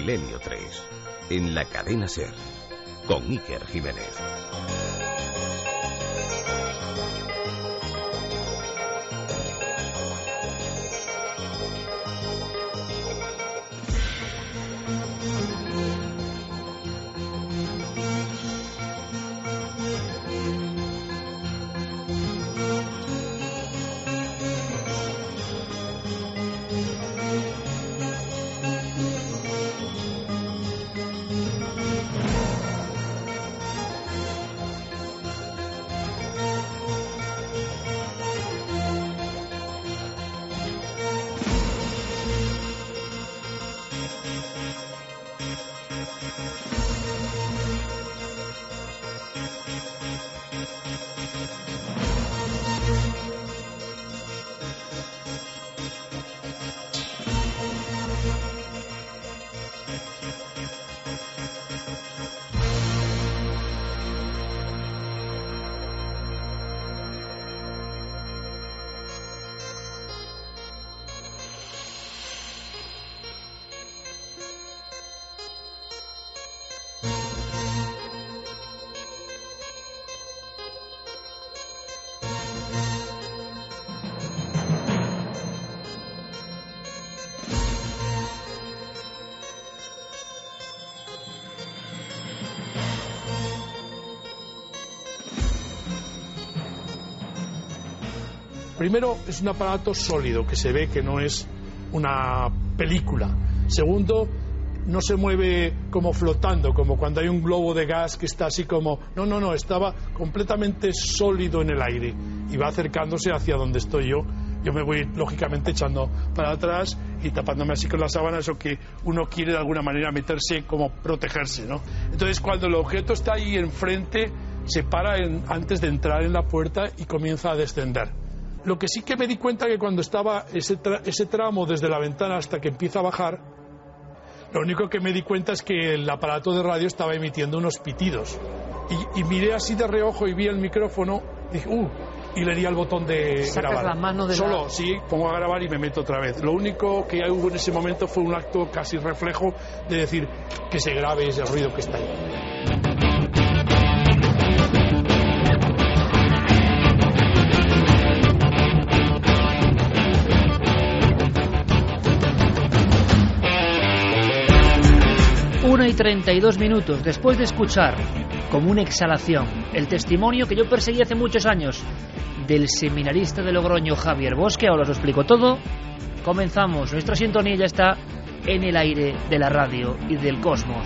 Milenio 3, en la cadena SER, con Iker Jiménez. Primero, es un aparato sólido, que se ve que no es una película. Segundo, no se mueve como flotando, como cuando hay un globo de gas que está así como... No, estaba completamente sólido en el aire y va acercándose hacia donde estoy yo. Yo me voy, lógicamente, echando para atrás y tapándome así con la sábana, eso que uno quiere de alguna manera meterse, como protegerse, ¿no? Entonces, cuando el objeto está ahí enfrente, se para antes de entrar en la puerta y comienza a descender. Lo que sí que me di cuenta que cuando estaba ese tramo desde la ventana hasta que empieza a bajar, lo único que me di cuenta es que el aparato de radio estaba emitiendo unos pitidos. Y miré así de reojo y vi el micrófono, dije, y le di al botón de grabar. La mano de Solo, sí, pongo a grabar y me meto otra vez. Lo único que hubo en ese momento fue un acto casi reflejo de decir que se grabe ese ruido que está ahí. 1:32 minutos después de escuchar, como una exhalación, el testimonio que yo perseguí hace muchos años del seminarista de Logroño, Javier Bosque. Ahora os lo explico todo. Comenzamos. Nuestra sintonía ya está en el aire de la radio y del cosmos.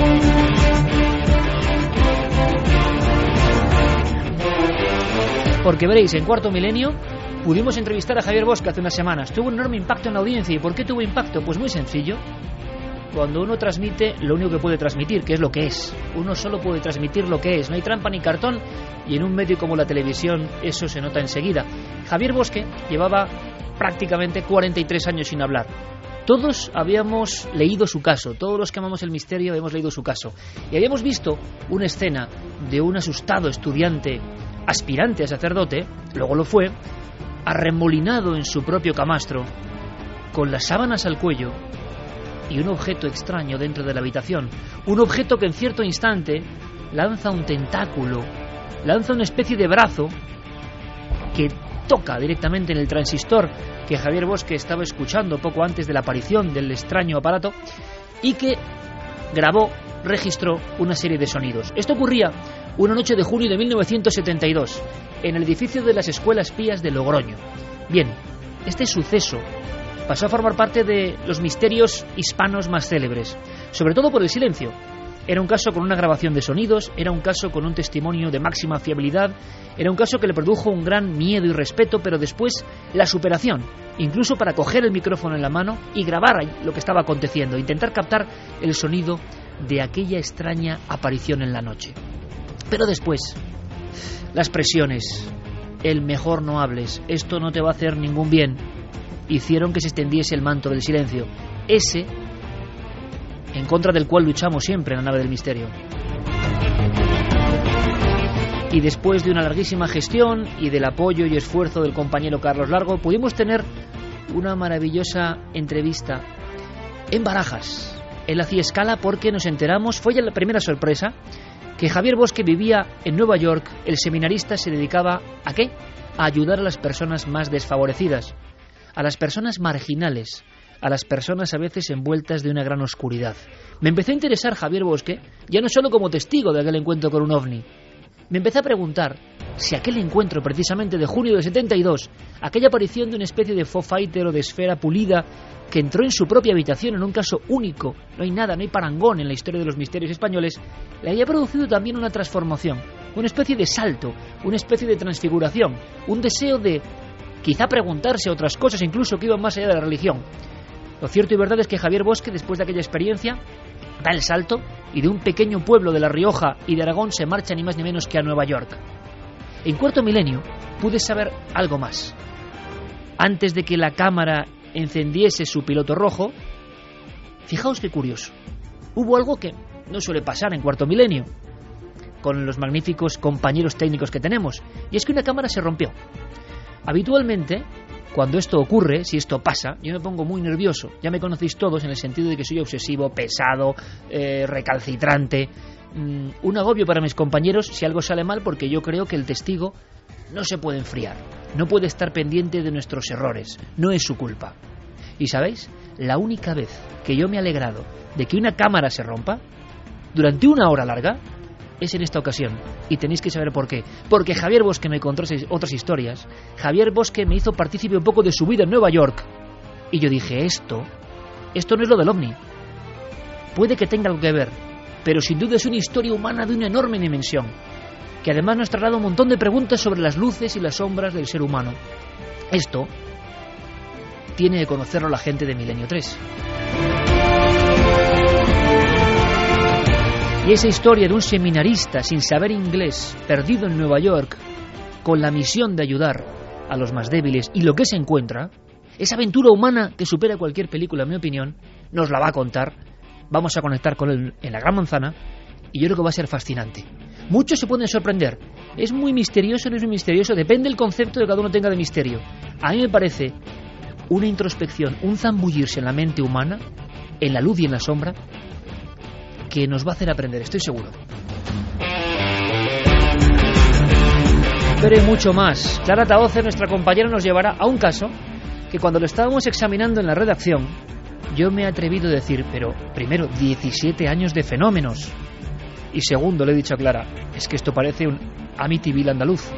Porque veréis, en Cuarto Milenio pudimos entrevistar a Javier Bosque hace unas semanas. Tuvo un enorme impacto en la audiencia. ¿Y por qué tuvo impacto? Pues muy sencillo. Cuando uno transmite lo único que puede transmitir, que es lo que es. Uno solo puede transmitir lo que es. No hay trampa ni cartón, y en un medio como la televisión eso se nota enseguida. Javier Bosque llevaba prácticamente 43 años sin hablar. Todos habíamos leído su caso, todos los que amamos el misterio habíamos leído su caso. Y habíamos visto una escena de un asustado estudiante, aspirante a sacerdote, luego lo fue, arremolinado en su propio camastro, con las sábanas al cuello, y un objeto extraño dentro de la habitación. Un objeto que en cierto instante lanza un tentáculo, lanza una especie de brazo que toca directamente en el transistor que Javier Bosque estaba escuchando poco antes de la aparición del extraño aparato, y que grabó, registró una serie de sonidos. Esto ocurría una noche de junio de 1972 en el edificio de las Escuelas Pías de Logroño. Bien, este suceso pasó a formar parte de los misterios hispanos más célebres, sobre todo por el silencio. Era un caso con una grabación de sonidos, era un caso con un testimonio de máxima fiabilidad, era un caso que le produjo un gran miedo y respeto, pero después la superación, incluso para coger el micrófono en la mano y grabar lo que estaba aconteciendo, intentar captar el sonido de aquella extraña aparición en la noche. Pero después, las presiones, el mejor no hables, esto no te va a hacer ningún bien, hicieron que se extendiese el manto del silencio, ese en contra del cual luchamos siempre en la nave del misterio. Y después de una larguísima gestión y del apoyo y esfuerzo del compañero Carlos Largo, pudimos tener una maravillosa entrevista en Barajas, Él hacía escala porque nos enteramos, fue ya la primera sorpresa, que Javier Bosque vivía en Nueva York. El seminarista se dedicaba ¿a qué? A ayudar a las personas más desfavorecidas, a las personas marginales, a las personas a veces envueltas de una gran oscuridad. Me empezó a interesar Javier Bosque, ya no solo como testigo de aquel encuentro con un ovni. Me empecé a preguntar si aquel encuentro precisamente de junio de 72, aquella aparición de una especie de Foo Fighter o de esfera pulida que entró en su propia habitación en un caso único, no hay nada, no hay parangón en la historia de los misterios españoles, le había producido también una transformación, una especie de salto, una especie de transfiguración, un deseo de quizá preguntarse otras cosas incluso que iban más allá de la religión. Lo cierto y verdad es que Javier Bosque, después de aquella experiencia, da el salto y de un pequeño pueblo de La Rioja y de Aragón se marcha ni más ni menos que a Nueva York. En Cuarto Milenio pude saber algo más. Antes de que la cámara encendiese su piloto rojo, fijaos qué curioso, hubo algo que no suele pasar en Cuarto Milenio con los magníficos compañeros técnicos que tenemos, y es que una cámara se rompió. Habitualmente, cuando esto ocurre, si esto pasa, yo me pongo muy nervioso. Ya me conocéis todos en el sentido de que soy obsesivo, pesado, recalcitrante, un agobio para mis compañeros si algo sale mal, porque yo creo que el testigo no se puede enfriar, no puede estar pendiente de nuestros errores, no es su culpa. Y ¿sabéis? La única vez que yo me he alegrado de que una cámara se rompa, durante una hora larga, es en esta ocasión. Y tenéis que saber por qué. Porque Javier Bosque me contó otras historias. Javier Bosque me hizo partícipe un poco de su vida en Nueva York. Y yo dije, esto no es lo del ovni. Puede que tenga algo que ver, pero sin duda es una historia humana de una enorme dimensión, que además nos traslada un montón de preguntas sobre las luces y las sombras del ser humano. Esto tiene que conocerlo la gente de Milenio 3. Y esa historia de un seminarista sin saber inglés, perdido en Nueva York, con la misión de ayudar a los más débiles y lo que se encuentra, esa aventura humana que supera cualquier película, en mi opinión, nos la va a contar. Vamos a conectar con él en la Gran Manzana y yo creo que va a ser fascinante. Muchos se pueden sorprender. Es muy misterioso, no es muy misterioso, depende del concepto que cada uno tenga de misterio. A mí me parece una introspección, un zambullirse en la mente humana, en la luz y en la sombra, que nos va a hacer aprender, estoy seguro. Pero hay mucho más. Clara Tahoce, nuestra compañera, nos llevará a un caso que cuando lo estábamos examinando en la redacción, yo me he atrevido a decir, pero primero, 17 años de fenómenos. Y segundo, le he dicho a Clara, es que esto parece un Amityville andaluz.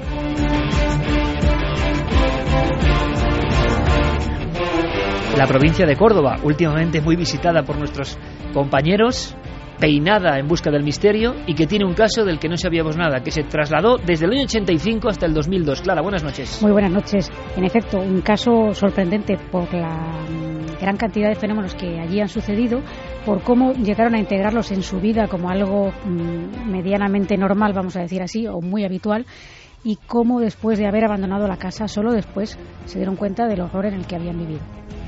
La provincia de Córdoba, últimamente muy visitada por nuestros compañeros, peinada en busca del misterio y que tiene un caso del que no sabíamos nada, que se trasladó desde el año 85 hasta el 2002. Clara, buenas noches. Muy buenas noches. En efecto, un caso sorprendente por la gran cantidad de fenómenos que allí han sucedido, por cómo llegaron a integrarlos en su vida como algo medianamente normal, vamos a decir así, o muy habitual, y cómo después de haber abandonado la casa, solo después se dieron cuenta del horror en el que habían vivido.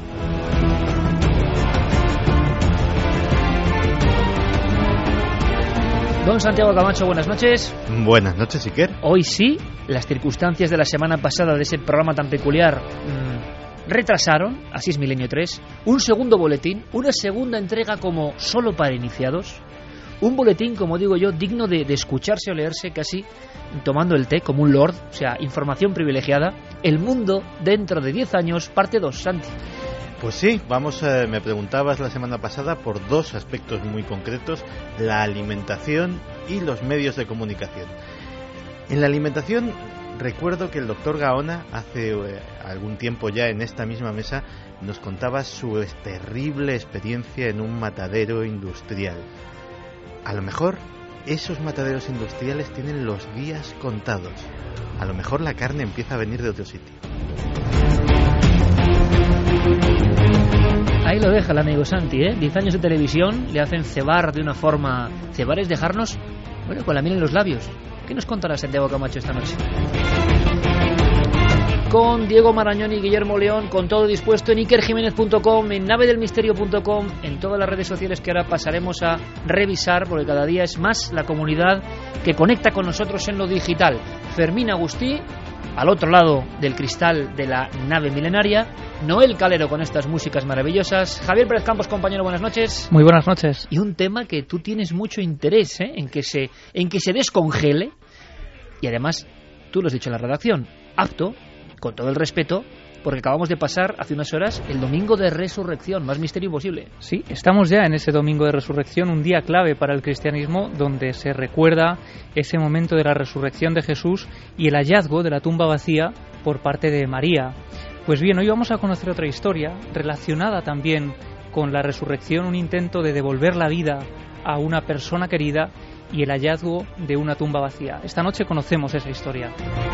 Don Santiago Camacho, buenas noches. Buenas noches, Iker. Hoy sí, las circunstancias de la semana pasada de ese programa tan peculiar retrasaron, así es Milenio 3, un segundo boletín, una segunda entrega como solo para iniciados, un boletín, como digo yo, digno de escucharse o leerse casi tomando el té como un lord, o sea, información privilegiada. El mundo dentro de 10 años, parte 2, Santi. Pues sí, me preguntabas la semana pasada por dos aspectos muy concretos, la alimentación y los medios de comunicación. En la alimentación, recuerdo que el doctor Gaona, hace algún tiempo ya en esta misma mesa, nos contaba su terrible experiencia en un matadero industrial. A lo mejor esos mataderos industriales tienen los días contados. A lo mejor la carne empieza a venir de otro sitio. Ahí lo deja el amigo Santi, 10 años de televisión le hacen cebar de una forma... Cebar es dejarnos, bueno, con la miel en los labios. ¿Qué nos contará Santiago Camacho esta noche? Con Diego Marañón y Guillermo León, con todo dispuesto en ikerjimenez.com, en navedelmisterio.com, en todas las redes sociales que ahora pasaremos a revisar, porque cada día es más la comunidad que conecta con nosotros en lo digital. Fermín Agustí, al otro lado del cristal de la nave milenaria, Noel Calero con estas músicas maravillosas, Javier Pérez Campos, compañero, buenas noches. Muy buenas noches. Y un tema que tú tienes mucho interés, en que se descongele, y además, tú lo has dicho en la redacción, apto, con todo el respeto, porque acabamos de pasar hace unas horas el domingo de resurrección, más misterio imposible. Sí, estamos ya en ese domingo de resurrección, un día clave para el cristianismo, donde se recuerda ese momento de la resurrección de Jesús y el hallazgo de la tumba vacía por parte de María. Pues bien, hoy vamos a conocer otra historia relacionada también con la resurrección, un intento de devolver la vida a una persona querida y el hallazgo de una tumba vacía. Esta noche conocemos esa historia.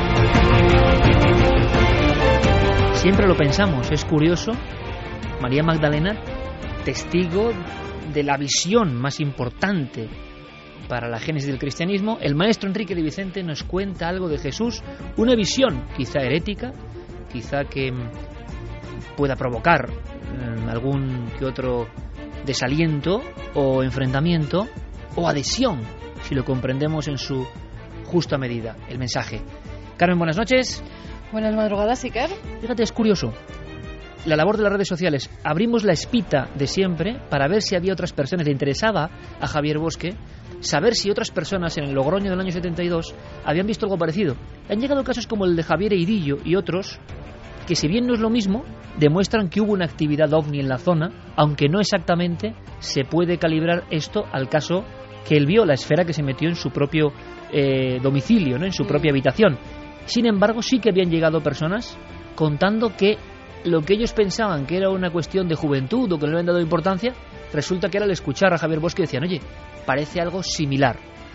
Siempre lo pensamos, es curioso, María Magdalena, testigo de la visión más importante para la génesis del cristianismo. El maestro Enrique de Vicente nos cuenta algo de Jesús, una visión quizá herética, quizá que pueda provocar algún que otro desaliento o enfrentamiento o adhesión, si lo comprendemos en su justa medida, el mensaje. Carmen, buenas noches. Buenas madrugadas, Iker. Fíjate, es curioso. La labor de las redes sociales. Abrimos la espita de siempre para ver si había otras personas. Le interesaba a Javier Bosque saber si otras personas en el Logroño del año 72 habían visto algo parecido. Han llegado casos como el de Javier Eirillo y otros que, si bien no es lo mismo, demuestran que hubo una actividad ovni en la zona, aunque no exactamente se puede calibrar esto al caso que él vio, la esfera que se metió en su propio domicilio, ¿no? En su propia habitación. Sin embargo, sí que habían llegado personas contando que lo que ellos pensaban que era una cuestión de juventud o que no le habían dado importancia, resulta que era al escuchar a Javier Bosque decían, oye, parece algo similar.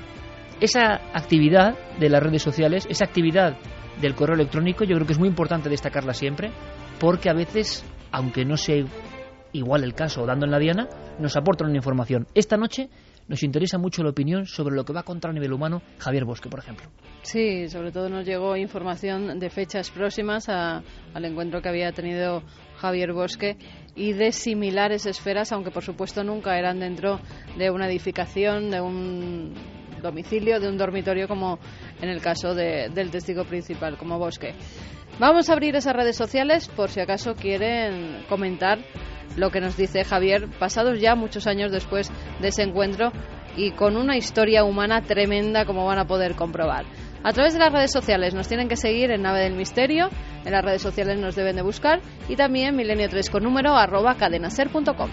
Esa actividad de las redes sociales, esa actividad del correo electrónico, yo creo que es muy importante destacarla siempre, porque a veces, aunque no sea igual el caso o dando en la diana, nos aportan una información. Esta noche nos interesa mucho la opinión sobre lo que va a contar a nivel humano Javier Bosque, por ejemplo. Sí, sobre todo nos llegó información de fechas próximas al encuentro que había tenido Javier Bosque y de similares esferas, aunque por supuesto nunca eran dentro de una edificación, de un domicilio, de un dormitorio, como en el caso del testigo principal, como Bosque. Vamos a abrir esas redes sociales por si acaso quieren comentar lo que nos dice Javier, pasados ya muchos años después de ese encuentro y con una historia humana tremenda, como van a poder comprobar. A través de las redes sociales nos tienen que seguir en Nave del Misterio, en las redes sociales nos deben de buscar, y también milenio3 con número @cadenaser.com.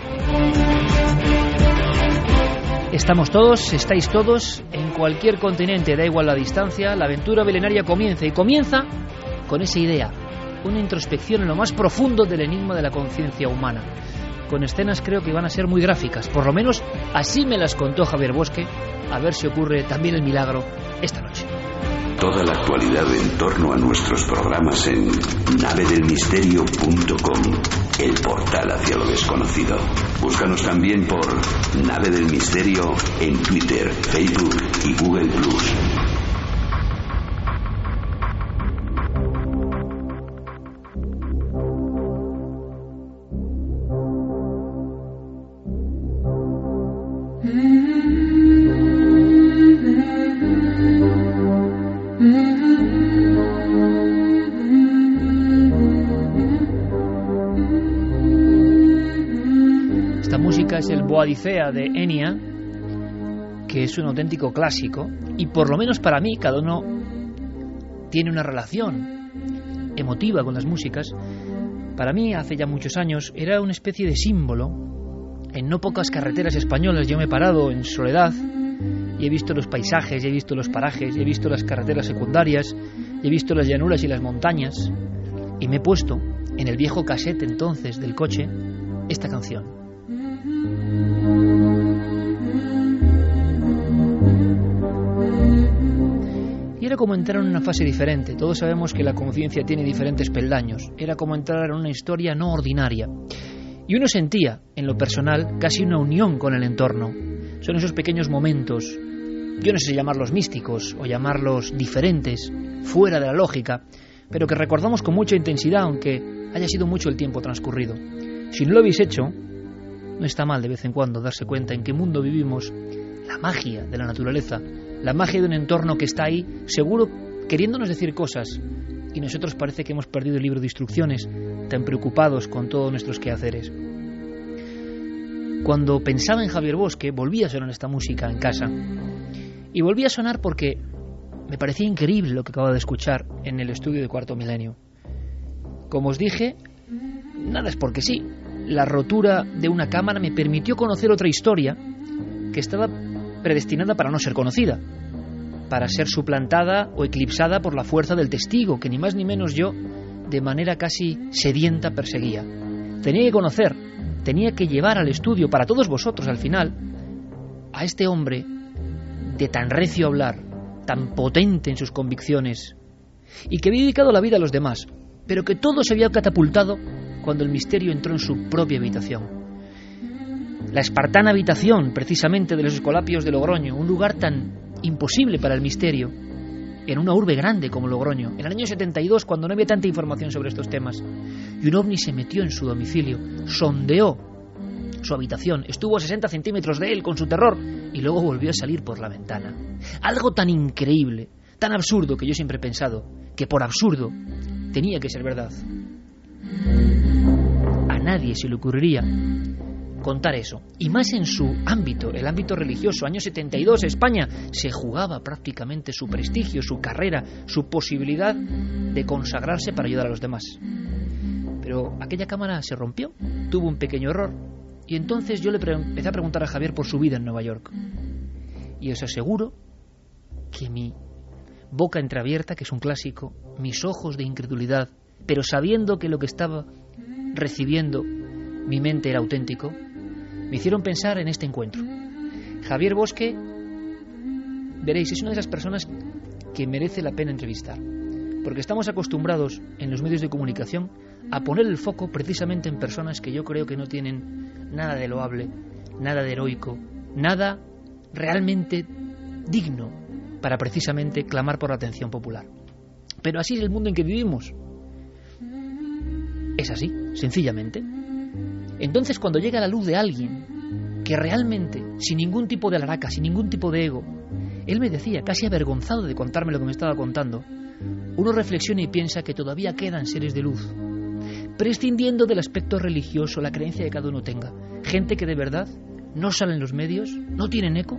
Estamos todos, estáis todos, en cualquier continente, da igual la distancia, la aventura milenaria comienza, y comienza con esa idea, una introspección en lo más profundo del enigma de la conciencia humana, con escenas creo que van a ser muy gráficas, por lo menos así me las contó Javier Bosque, a ver si ocurre también el milagro esta noche. Toda la actualidad en torno a nuestros programas en navedelmisterio.com, el portal hacia lo desconocido. Búscanos también por Nave del Misterio en Twitter, Facebook y Google+. Es el Boadicea de Enya, que es un auténtico clásico, y por lo menos para mí cada uno tiene una relación emotiva con las músicas. Para mí, hace ya muchos años, era una especie de símbolo. En no pocas carreteras españolas yo me he parado en soledad y he visto los paisajes, y he visto los parajes, y he visto las carreteras secundarias, y he visto las llanuras y las montañas, y me he puesto en el viejo cassette entonces del coche esta canción. Y era como entrar en una fase diferente. Todos sabemos que la conciencia tiene diferentes peldaños. Era como entrar en una historia no ordinaria. Y uno sentía, en lo personal, casi una unión con el entorno. Son esos pequeños momentos, yo no sé si llamarlos místicos o llamarlos diferentes, fuera de la lógica, pero que recordamos con mucha intensidad, aunque haya sido mucho el tiempo transcurrido. Si no lo habéis hecho, no está mal de vez en cuando darse cuenta en qué mundo vivimos, la magia de la naturaleza, la magia de un entorno que está ahí, seguro queriéndonos decir cosas, y nosotros parece que hemos perdido el libro de instrucciones, tan preocupados con todos nuestros quehaceres. Cuando pensaba en Javier Bosque, volvía a sonar esta música en casa, y volvía a sonar porque me parecía increíble lo que acababa de escuchar en el estudio de Cuarto Milenio. Como os dije, nada es porque sí. La rotura de una cámara me permitió conocer otra historia que estaba predestinada para no ser conocida, para ser suplantada o eclipsada por la fuerza del testigo, que ni más ni menos yo, de manera casi sedienta, perseguía. Tenía que conocer, tenía que llevar al estudio, para todos vosotros al final, a este hombre de tan recio hablar, tan potente en sus convicciones, y que había dedicado la vida a los demás, pero que todo se había catapultado cuando el misterio entró en su propia habitación. La espartana habitación, precisamente, de los Escolapios de Logroño, un lugar tan imposible para el misterio, en una urbe grande como Logroño, en el año 72, cuando no había tanta información sobre estos temas. Y un ovni se metió en su domicilio, sondeó su habitación, estuvo a 60 centímetros de él con su terror, y luego volvió a salir por la ventana. Algo tan increíble, tan absurdo, que yo siempre he pensado que por absurdo tenía que ser verdad. A nadie se le ocurriría contar eso, y más en su ámbito, el ámbito religioso. Año 72, España se jugaba prácticamente su prestigio, su carrera, su posibilidad de consagrarse para ayudar a los demás. Pero aquella cámara se rompió, tuvo un pequeño error, y entonces yo le empecé a preguntar a Javier por su vida en Nueva York. Y os aseguro que mi boca entreabierta, que es un clásico, mis ojos de incredulidad, pero sabiendo que lo que estaba recibiendo mi mente era auténtico, me hicieron pensar en este encuentro. Javier Bosque, veréis, es una de esas personas que merece la pena entrevistar, porque estamos acostumbrados en los medios de comunicación a poner el foco precisamente en personas que yo creo que no tienen nada de loable, nada de heroico, nada realmente digno para precisamente clamar por la atención popular. Pero así es el mundo en que vivimos. Es así, sencillamente. Entonces, cuando llega a la luz de alguien que realmente, sin ningún tipo de alaraca, sin ningún tipo de ego, él me decía, casi avergonzado de contarme lo que me estaba contando, uno reflexiona y piensa que todavía quedan seres de luz, prescindiendo del aspecto religioso, la creencia que cada uno tenga. Gente que de verdad no sale en los medios, no tienen eco,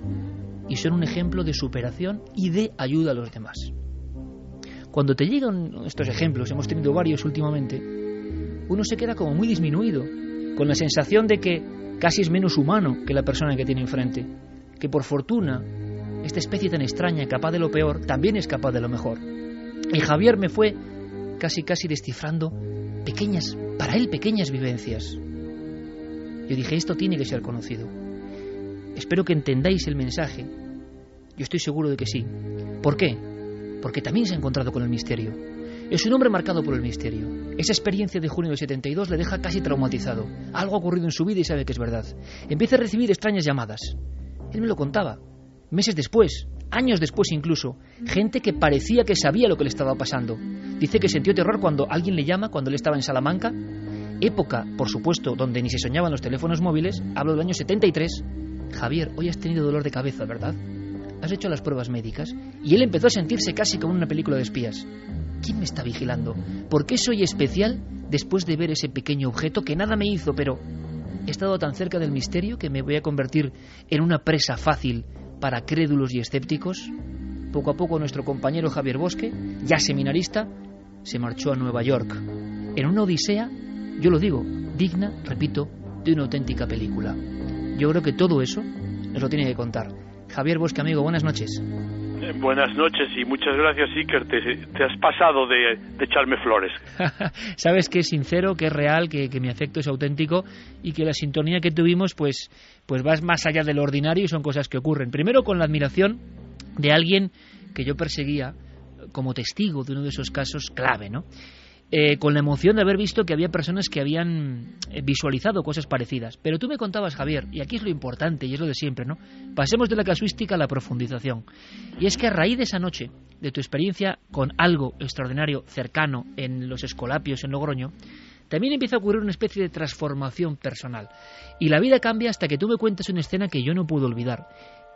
y son un ejemplo de superación y de ayuda a los demás. Cuando te llegan estos ejemplos, hemos tenido varios últimamente, uno se queda como muy disminuido, con la sensación de que casi es menos humano que la persona que tiene enfrente, que por fortuna esta especie tan extraña, capaz de lo peor, también es capaz de lo mejor. Y Javier me fue casi descifrando para él pequeñas vivencias. Yo dije, esto tiene que ser conocido. Espero que entendáis el mensaje. Yo estoy seguro de que sí. ¿Por qué? Porque también se ha encontrado con el misterio. Es un hombre marcado por el misterio. Esa experiencia de junio del 72 le deja casi traumatizado. Algo ha ocurrido en su vida y sabe que es verdad. Empieza a recibir extrañas llamadas. Él me lo contaba. Meses después, años después incluso, gente que parecía que sabía lo que le estaba pasando. Dice que sintió terror cuando alguien le llama, cuando él estaba en Salamanca. Época, por supuesto, donde ni se soñaban los teléfonos móviles. Hablo del año 73. Javier, hoy has tenido dolor de cabeza, ¿verdad? Has hecho las pruebas médicas. Y él empezó a sentirse casi como en una película de espías. ¿Quién me está vigilando? ¿Por qué soy especial después de ver ese pequeño objeto que nada me hizo, pero he estado tan cerca del misterio que me voy a convertir en una presa fácil para crédulos y escépticos? Poco a poco nuestro compañero Javier Bosque, ya seminarista, se marchó a Nueva York en una odisea, yo lo digo, digna, repito, de una auténtica película. Yo creo que todo eso nos lo tiene que contar. Javier Bosque, amigo, buenas noches. Buenas noches y muchas gracias, Iker. Te has pasado de echarme flores. Sabes que es sincero, que es real, que mi afecto es auténtico y que la sintonía que tuvimos pues va más allá de lo ordinario y son cosas que ocurren. Primero con la admiración de alguien que yo perseguía como testigo de uno de esos casos clave, ¿no? Con la emoción de haber visto que había personas que habían visualizado cosas parecidas. Pero tú me contabas, Javier, y aquí es lo importante y es lo de siempre, ¿no? Pasemos de la casuística a la profundización. Y es que a raíz de esa noche, de tu experiencia con algo extraordinario cercano en los Escolapios en Logroño, también empieza a ocurrir una especie de transformación personal. Y la vida cambia hasta que tú me cuentas una escena que yo no puedo olvidar.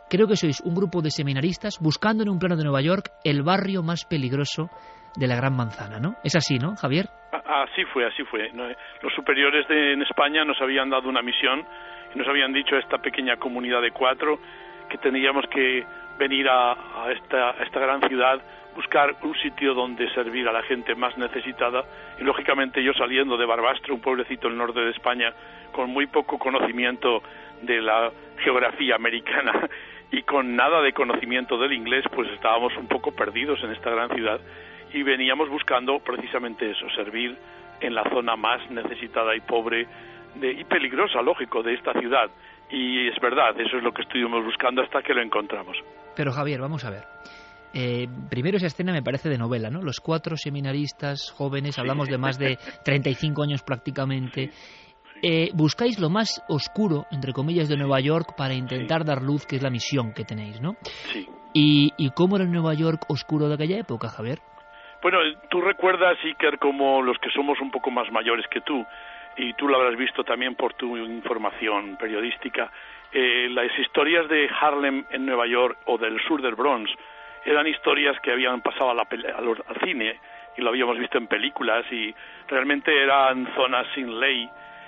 creo que sois un grupo de seminaristas buscando en un plano de Nueva York el barrio más peligroso de la Gran Manzana, ¿no? Es así, ¿no, Javier? Así fue. Los superiores en España nos habían dado una misión y nos habían dicho a esta pequeña comunidad de 4 que teníamos que venir a esta gran ciudad, buscar un sitio donde servir a la gente más necesitada, y lógicamente yo, saliendo de Barbastro, un pueblecito del norte de España, con muy poco conocimiento de la geografía americana y con nada de conocimiento del inglés, pues estábamos un poco perdidos en esta gran ciudad y veníamos buscando precisamente eso, servir en la zona más necesitada y pobre y peligrosa, lógico, de esta ciudad. Y es verdad, eso es lo que estuvimos buscando hasta que lo encontramos. Pero Javier, vamos a ver. Primero, esa escena me parece de novela, ¿no? Los 4 seminaristas jóvenes, hablamos de más de 35 años prácticamente. Buscáis lo más oscuro, entre comillas, de Nueva York para intentar dar luz, que es la misión que tenéis, ¿no? Sí. ¿Y cómo era el Nueva York oscuro de aquella época, Javier? Bueno, tú recuerdas, Iker, como los que somos un poco más mayores que tú, y tú lo habrás visto también por tu información periodística, las historias de Harlem en Nueva York o del sur del Bronx eran historias que habían pasado al cine y lo habíamos visto en películas, y realmente eran zonas sin ley,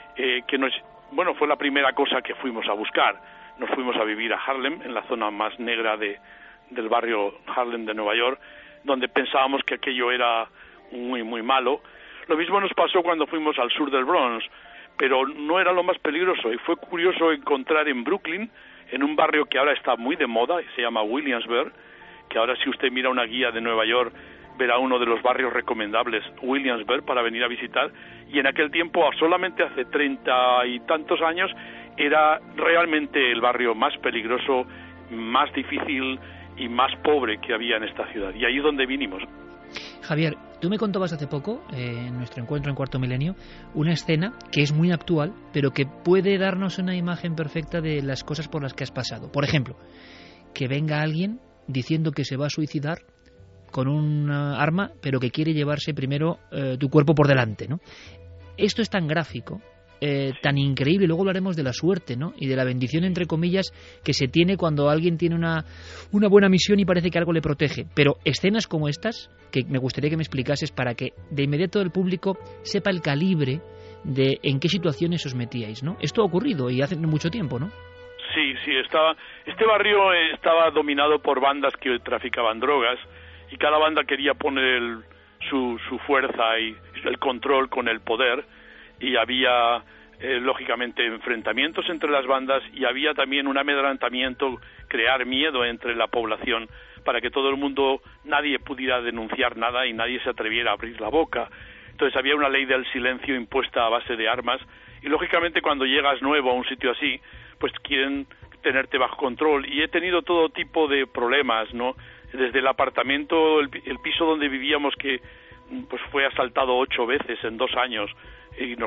fue la primera cosa que fuimos a buscar. Nos fuimos a vivir a Harlem, en la zona más negra del barrio Harlem de Nueva York, donde pensábamos que aquello era muy, muy malo. Lo mismo nos pasó cuando fuimos al sur del Bronx, pero no era lo más peligroso, y fue curioso encontrar en Brooklyn, en un barrio que ahora está muy de moda, y se llama Williamsburg, que ahora si usted mira una guía de Nueva York, verá uno de los barrios recomendables, Williamsburg, para venir a visitar, y en aquel tiempo, solamente hace 30 y tantos años, era realmente el barrio más peligroso, más difícil y más pobre que había en esta ciudad, y ahí es donde vinimos. Javier, tú me contabas hace poco, en nuestro encuentro en Cuarto Milenio, una escena que es muy actual, pero que puede darnos una imagen perfecta de las cosas por las que has pasado. Por ejemplo, que venga alguien diciendo que se va a suicidar con un arma, pero que quiere llevarse primero tu cuerpo por delante, ¿no? Esto es tan gráfico, tan increíble. Luego hablaremos de la suerte, ¿no? Y de la bendición, entre comillas, que se tiene cuando alguien tiene una buena misión y parece que algo le protege. Pero escenas como estas, que me gustaría que me explicases para que de inmediato el público sepa el calibre de en qué situaciones os metíais, ¿no? Esto ha ocurrido y hace mucho tiempo, ¿no? Sí, este barrio estaba dominado por bandas que traficaban drogas, y cada banda quería poner su fuerza y el control con el poder, y había lógicamente enfrentamientos entre las bandas, y había también un amedrentamiento, crear miedo entre la población para que todo el mundo, nadie pudiera denunciar nada y nadie se atreviera a abrir la boca. Entonces había una ley del silencio impuesta a base de armas, y lógicamente cuando llegas nuevo a un sitio así, pues quieren tenerte bajo control, y he tenido todo tipo de problemas, ¿no? Desde el apartamento, el piso donde vivíamos, que pues fue asaltado 8 veces en 2 años, y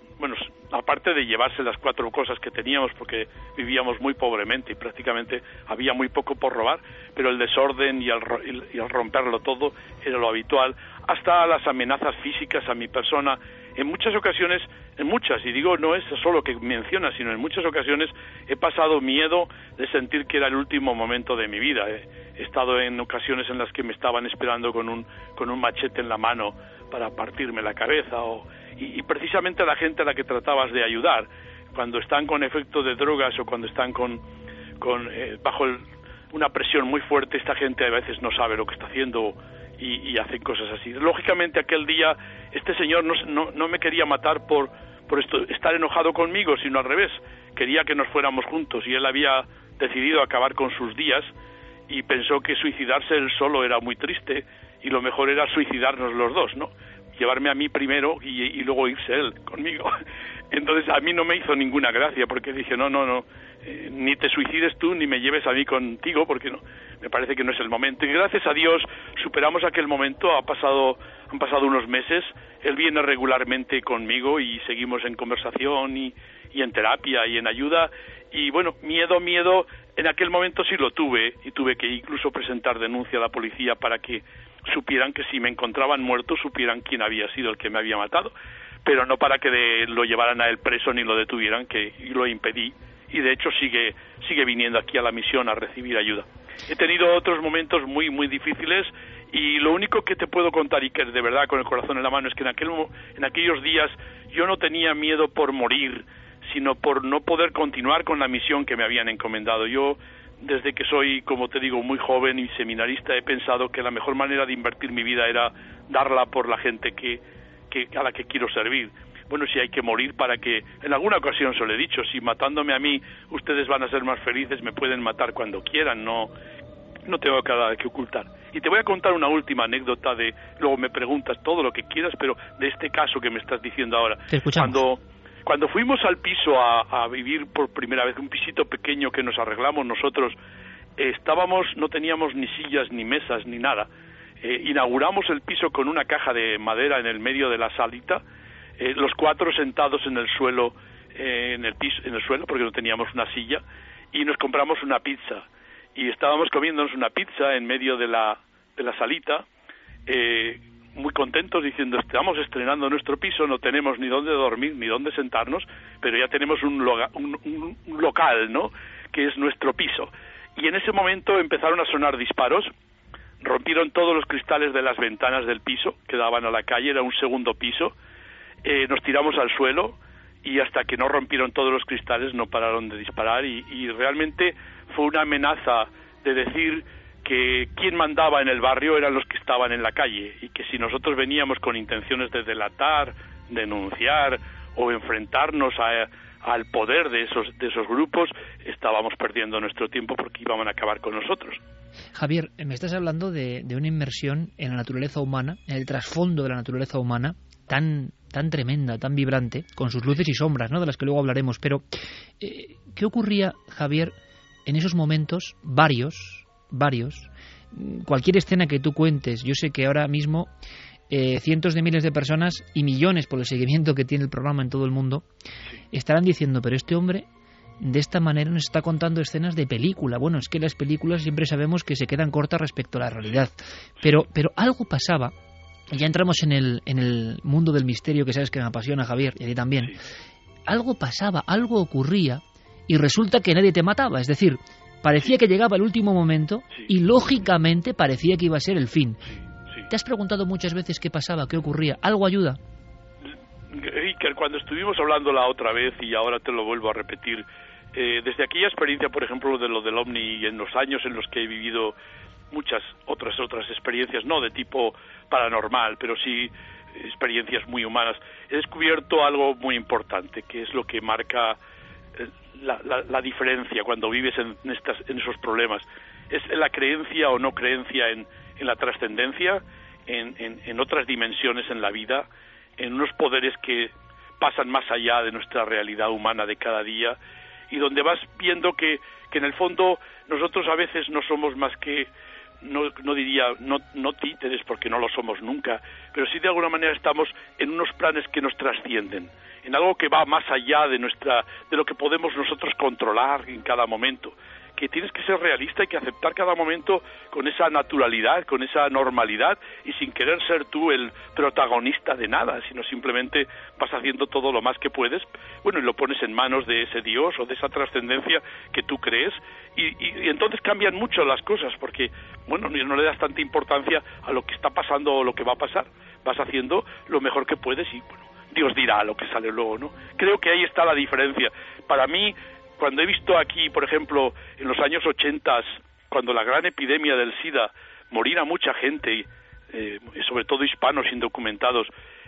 aparte de llevarse las 4 cosas que teníamos, porque vivíamos muy pobremente y prácticamente había muy poco por robar, pero el desorden y el romperlo todo era lo habitual, hasta las amenazas físicas a mi persona. En muchas ocasiones, y digo, no es solo que mencionas, sino en muchas ocasiones he pasado miedo de sentir que era el último momento de mi vida. He estado en ocasiones en las que me estaban esperando con un machete en la mano para partirme la cabeza, y precisamente la gente a la que tratabas de ayudar, cuando están con efecto de drogas o cuando están bajo una presión muy fuerte, esta gente a veces no sabe lo que está haciendo y hacen cosas así. Lógicamente aquel día este señor no me quería matar por estar enojado conmigo, sino al revés, quería que nos fuéramos juntos, y él había decidido acabar con sus días y pensó que suicidarse él solo era muy triste, y lo mejor era suicidarnos los dos, ¿no? Llevarme a mí primero y luego irse él conmigo. Entonces a mí no me hizo ninguna gracia, porque dije, no, ni te suicides tú ni me lleves a mí contigo, porque no, me parece que no es el momento. Y gracias a Dios superamos aquel momento, han pasado unos meses, él viene regularmente conmigo y seguimos en conversación y en terapia y en ayuda. Y bueno, miedo, en aquel momento sí lo tuve, y tuve que incluso presentar denuncia a la policía para que supieran que si me encontraban muerto, supieran quién había sido el que me había matado, pero no para que lo llevaran a él preso ni lo detuvieran, que lo impedí, y de hecho sigue viniendo aquí a la misión a recibir ayuda. He tenido otros momentos muy muy difíciles, y lo único que te puedo contar, y que de verdad con el corazón en la mano, es que en aquellos días yo no tenía miedo por morir, sino por no poder continuar con la misión que me habían encomendado. Yo, desde que soy, como te digo, muy joven y seminarista, he pensado que la mejor manera de invertir mi vida era darla por la gente a la que quiero servir. Bueno, si hay que morir para que... En alguna ocasión se lo he dicho, si matándome a mí ustedes van a ser más felices, me pueden matar cuando quieran, no tengo nada que ocultar. Y te voy a contar una última anécdota luego me preguntas todo lo que quieras, pero de este caso que me estás diciendo ahora. Te escuchamos. Cuando fuimos al piso a vivir por primera vez, un pisito pequeño que nos arreglamos nosotros, no teníamos ni sillas, ni mesas, ni nada. Inauguramos el piso con una caja de madera en el medio de la salita, los 4 sentados en el suelo, en el suelo, porque no teníamos una silla, y nos compramos una pizza. Y estábamos comiéndonos una pizza en medio de la salita, muy contentos, diciendo, estamos estrenando nuestro piso, no tenemos ni dónde dormir, ni dónde sentarnos, pero ya tenemos un local, ¿no?, que es nuestro piso. Y en ese momento empezaron a sonar disparos, rompieron todos los cristales de las ventanas del piso, que daban a la calle, era un segundo piso, nos tiramos al suelo, y hasta que no rompieron todos los cristales no pararon de disparar, y realmente fue una amenaza de decir que quien mandaba en el barrio eran los que estaban en la calle, y que si nosotros veníamos con intenciones de delatar, denunciar o enfrentarnos al poder de esos grupos, estábamos perdiendo nuestro tiempo, porque iban a acabar con nosotros. Javier, me estás hablando de una inmersión en la naturaleza humana, en el trasfondo de la naturaleza humana, tan tremenda, tan vibrante, con sus luces y sombras, ¿no?, de las que luego hablaremos. Pero, ¿qué ocurría, Javier, en esos momentos? Varios, cualquier escena que tú cuentes, yo sé que ahora mismo cientos de miles de personas y millones, por el seguimiento que tiene el programa en todo el mundo, estarán diciendo, pero este hombre de esta manera nos está contando escenas de película. Bueno, es que las películas siempre sabemos que se quedan cortas respecto a la realidad, pero algo pasaba. Ya entramos en el mundo del misterio, que sabes que me apasiona, Javier, y a ti también. Algo pasaba, algo ocurría, y resulta que nadie te mataba. Es decir, parecía que llegaba el último momento, y lógicamente parecía que iba a ser el fin. ¿Te has preguntado muchas veces qué pasaba, qué ocurría? ¿Algo ayuda? Iker, cuando estuvimos hablando la otra vez, y ahora te lo vuelvo a repetir, desde aquella experiencia, por ejemplo, de lo del OVNI, y en los años en los que he vivido muchas otras experiencias, no de tipo paranormal, pero sí experiencias muy humanas, he descubierto algo muy importante, que es lo que marca la diferencia cuando vives en esos problemas. Es la creencia o no creencia en la trascendencia, en otras dimensiones en la vida, en unos poderes que pasan más allá de nuestra realidad humana de cada día, y donde vas viendo que en el fondo nosotros a veces no somos más que, no diría no títeres, porque no lo somos nunca, pero sí de alguna manera estamos en unos planes que nos trascienden, en algo que va más allá de lo que podemos nosotros controlar en cada momento, que tienes que ser realista y que aceptar cada momento con esa naturalidad, con esa normalidad, y sin querer ser tú el protagonista de nada, sino simplemente vas haciendo todo lo más que puedes, bueno, y lo pones en manos de ese Dios o de esa trascendencia que tú crees, y entonces cambian mucho las cosas, porque, bueno, no le das tanta importancia a lo que está pasando o lo que va a pasar, vas haciendo lo mejor que puedes, y bueno, Dios dirá lo que sale luego, ¿no? Creo que ahí está la diferencia. Para mí, cuando he visto aquí, por ejemplo, en los años 80, cuando la gran epidemia del SIDA, morir a mucha gente, sobre todo hispanos indocumentados,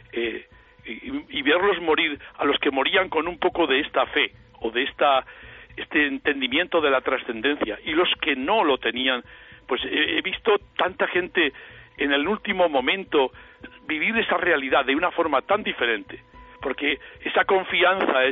y verlos morir, a los que morían con un poco de esta fe, o de este entendimiento de la trascendencia, y los que no lo tenían, pues he visto tanta gente en el último momento vivir esa realidad de una forma tan diferente, porque esa confianza,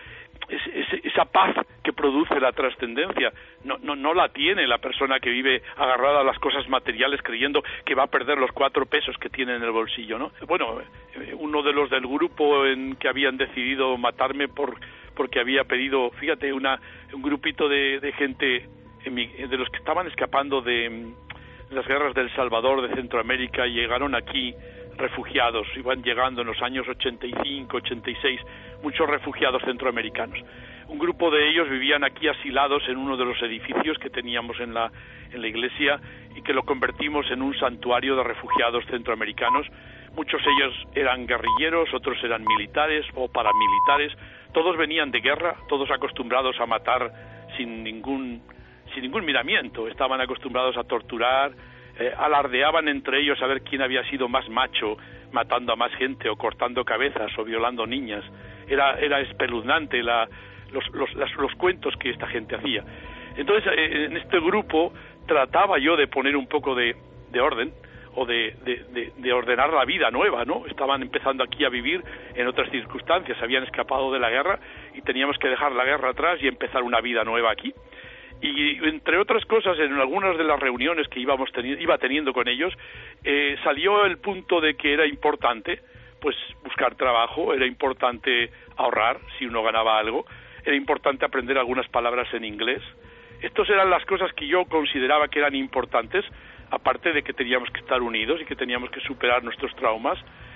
esa paz que produce la trascendencia no la tiene la persona que vive agarrada a las cosas materiales, creyendo que va a perder los 4 pesos que tiene en el bolsillo, ¿no? Bueno, uno de los del grupo en que habían decidido matarme porque había pedido, fíjate, un grupito de gente de los que estaban escapando de las guerras del Salvador, de Centroamérica, y llegaron aquí refugiados, iban llegando en los años 85, 86, muchos refugiados centroamericanos. Un grupo de ellos vivían aquí asilados en uno de los edificios que teníamos en la iglesia y que lo convertimos en un santuario de refugiados centroamericanos. Muchos de ellos eran guerrilleros, otros eran militares o paramilitares, todos venían de guerra, todos acostumbrados a matar sin ningún miramiento, estaban acostumbrados a torturar, alardeaban entre ellos a ver quién había sido más macho, matando a más gente o cortando cabezas o violando niñas. Era espeluznante los cuentos que esta gente hacía. Entonces, en este grupo trataba yo de poner un poco de orden, o de ordenar la vida nueva, ¿no? Estaban empezando aquí a vivir en otras circunstancias, habían escapado de la guerra y teníamos que dejar la guerra atrás y empezar una vida nueva aquí. Y entre otras cosas, en algunas de las reuniones que iba teniendo con ellos, salió el punto de que era importante pues buscar trabajo, era importante ahorrar si uno ganaba algo, era importante aprender algunas palabras en inglés. Estas eran las cosas que yo consideraba que eran importantes, aparte de que teníamos que estar unidos y que teníamos que superar nuestros traumas.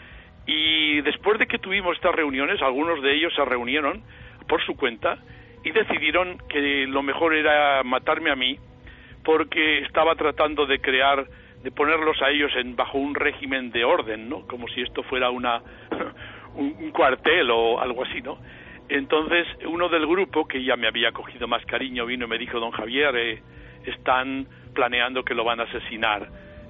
Y después de que tuvimos estas reuniones, algunos de ellos se reunieron por su cuenta y decidieron que lo mejor era matarme a mí, porque estaba tratando de ponerlos a ellos bajo un régimen de orden, ¿no? Como si esto fuera un cuartel o algo así, ¿no? Entonces, uno del grupo, que ya me había cogido más cariño, vino y me dijo: don Javier, están planeando que lo van a asesinar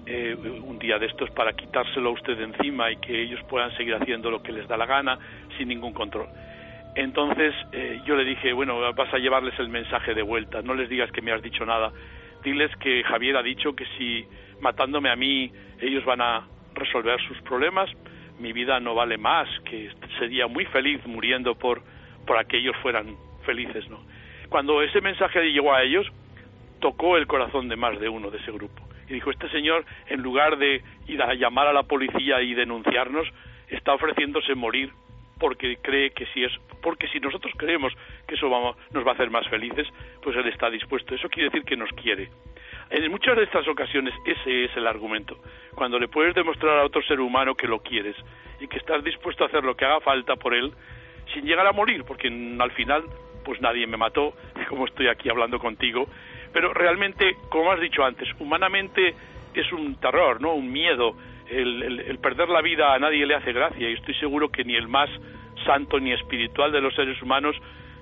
un día de estos para quitárselo a usted de encima y que ellos puedan seguir haciendo lo que les da la gana sin ningún control. Entonces yo le dije: bueno, vas a llevarles el mensaje de vuelta, no les digas que me has dicho nada, diles que Javier ha dicho que si matándome a mí ellos van a resolver sus problemas, mi vida no vale más, que sería muy feliz muriendo por que ellos fueran felices, ¿no? Cuando ese mensaje llegó a ellos, tocó el corazón de más de uno de ese grupo. Y dijo: este señor, en lugar de ir a llamar a la policía y denunciarnos, está ofreciéndose morir porque cree que porque si nosotros creemos que eso nos va a hacer más felices, pues él está dispuesto. Eso quiere decir que nos quiere. En muchas de estas ocasiones ese es el argumento. Cuando le puedes demostrar a otro ser humano que lo quieres y que estás dispuesto a hacer lo que haga falta por él, sin llegar a morir, porque al final pues nadie me mató, como estoy aquí hablando contigo, pero realmente, como has dicho antes, humanamente es un terror, ¿no? Un miedo. El perder la vida a nadie le hace gracia, y estoy seguro que ni el más santo ni espiritual de los seres humanos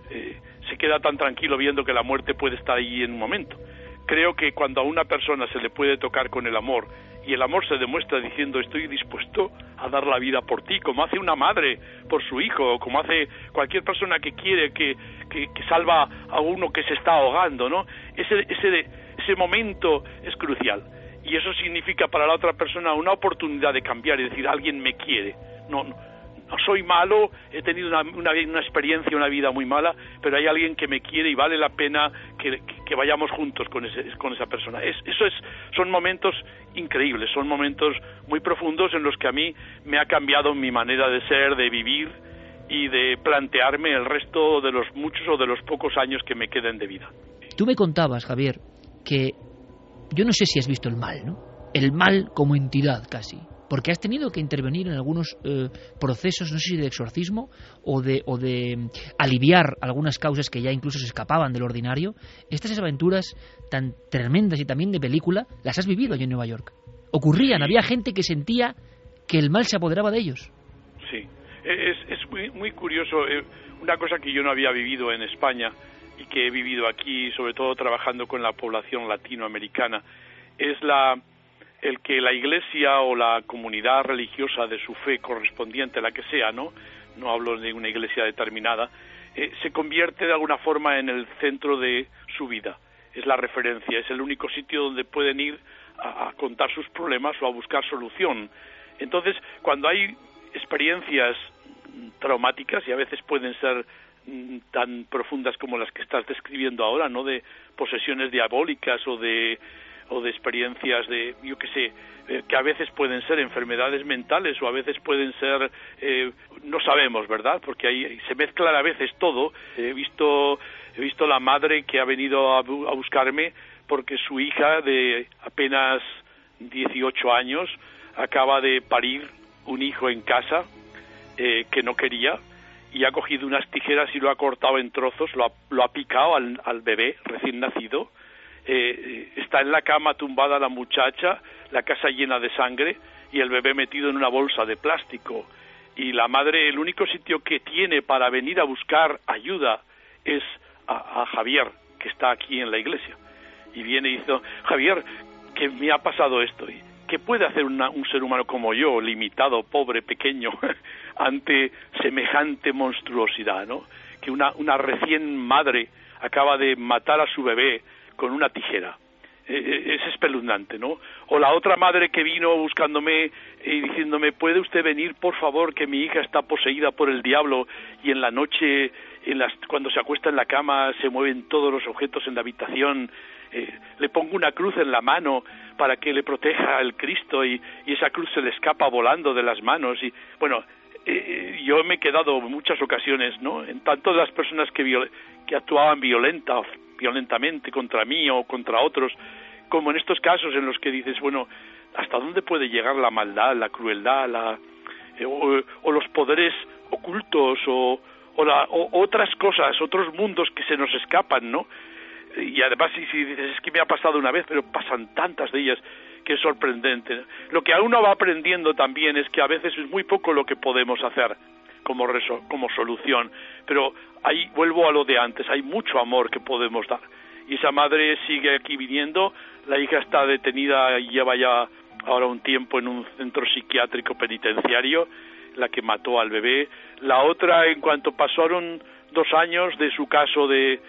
se queda tan tranquilo viendo que la muerte puede estar allí en un momento. Creo que cuando a una persona se le puede tocar con el amor, y el amor se demuestra diciendo: estoy dispuesto a dar la vida por ti, como hace una madre por su hijo, o como hace cualquier persona que quiere, que salva a uno que se está ahogando, ¿no? Ese momento es crucial, y eso significa para la otra persona una oportunidad de cambiar y decir: alguien me quiere. No soy malo, he tenido una experiencia, una vida muy mala, pero hay alguien que me quiere y vale la pena que vayamos juntos con esa persona. Son momentos increíbles, son momentos muy profundos en los que a mí me ha cambiado mi manera de ser, de vivir y de plantearme el resto de los muchos o de los pocos años que me queden de vida. Tú me contabas, Javier, que yo no sé si has visto el mal, ¿no? El mal como entidad casi. Porque has tenido que intervenir en algunos procesos, no sé si de exorcismo o de aliviar algunas causas que ya incluso se escapaban del ordinario. Estas aventuras tan tremendas y también de película, las has vivido allí en Nueva York. Ocurrían, sí. Había gente que sentía que el mal se apoderaba de ellos. Sí, es muy, muy curioso. Una cosa que yo no había vivido en España y que he vivido aquí, sobre todo trabajando con la población latinoamericana, es el que la iglesia o la comunidad religiosa de su fe correspondiente, la que sea, no hablo de una iglesia determinada, se convierte de alguna forma en el centro de su vida. Es la referencia, es el único sitio donde pueden ir a contar sus problemas o a buscar solución. Entonces, cuando hay experiencias traumáticas, y a veces pueden ser tan profundas como las que estás describiendo ahora, ¿no? De posesiones diabólicas o de experiencias de, yo qué sé, que a veces pueden ser enfermedades mentales o a veces pueden ser, no sabemos, ¿verdad? Porque ahí se mezcla a veces todo. He visto la madre que ha venido a buscarme porque su hija de apenas 18 años acaba de parir un hijo en casa que no quería, y ha cogido unas tijeras y lo ha cortado en trozos, lo ha picado al bebé recién nacido. Está en la cama tumbada la muchacha, la casa llena de sangre y el bebé metido en una bolsa de plástico. Y la madre, el único sitio que tiene para venir a buscar ayuda es a Javier, que está aquí en la iglesia. Y viene y dice: Javier, que me ha pasado esto. ¿Qué puede hacer un ser humano como yo, limitado, pobre, pequeño, ante semejante monstruosidad, ¿no? Que una recién madre acaba de matar a su bebé con una tijera. Es espeluznante, ¿no? O la otra madre que vino buscándome y diciéndome: ¿puede usted venir, por favor, que mi hija está poseída por el diablo y en la noche, cuando se acuesta en la cama, se mueven todos los objetos en la habitación? Le pongo una cruz en la mano para que le proteja el Cristo y esa cruz se le escapa volando de las manos. Y bueno, yo me he quedado en muchas ocasiones, ¿no?, en tanto de las personas que actuaban violentamente contra mí o contra otros, como en estos casos en los que dices: bueno, ¿hasta dónde puede llegar la maldad, la crueldad, o los poderes ocultos o otras cosas, otros mundos que se nos escapan, ¿no? Y además, si dices: es que me ha pasado una vez, pero pasan tantas de ellas que es sorprendente. Lo que uno va aprendiendo también es que a veces es muy poco lo que podemos hacer como solución, pero ahí vuelvo a lo de antes, hay mucho amor que podemos dar. Y esa madre sigue aquí viniendo, la hija está detenida y lleva ya ahora un tiempo en un centro psiquiátrico penitenciario, la que mató al bebé. La otra, en cuanto pasaron 2 años de su caso,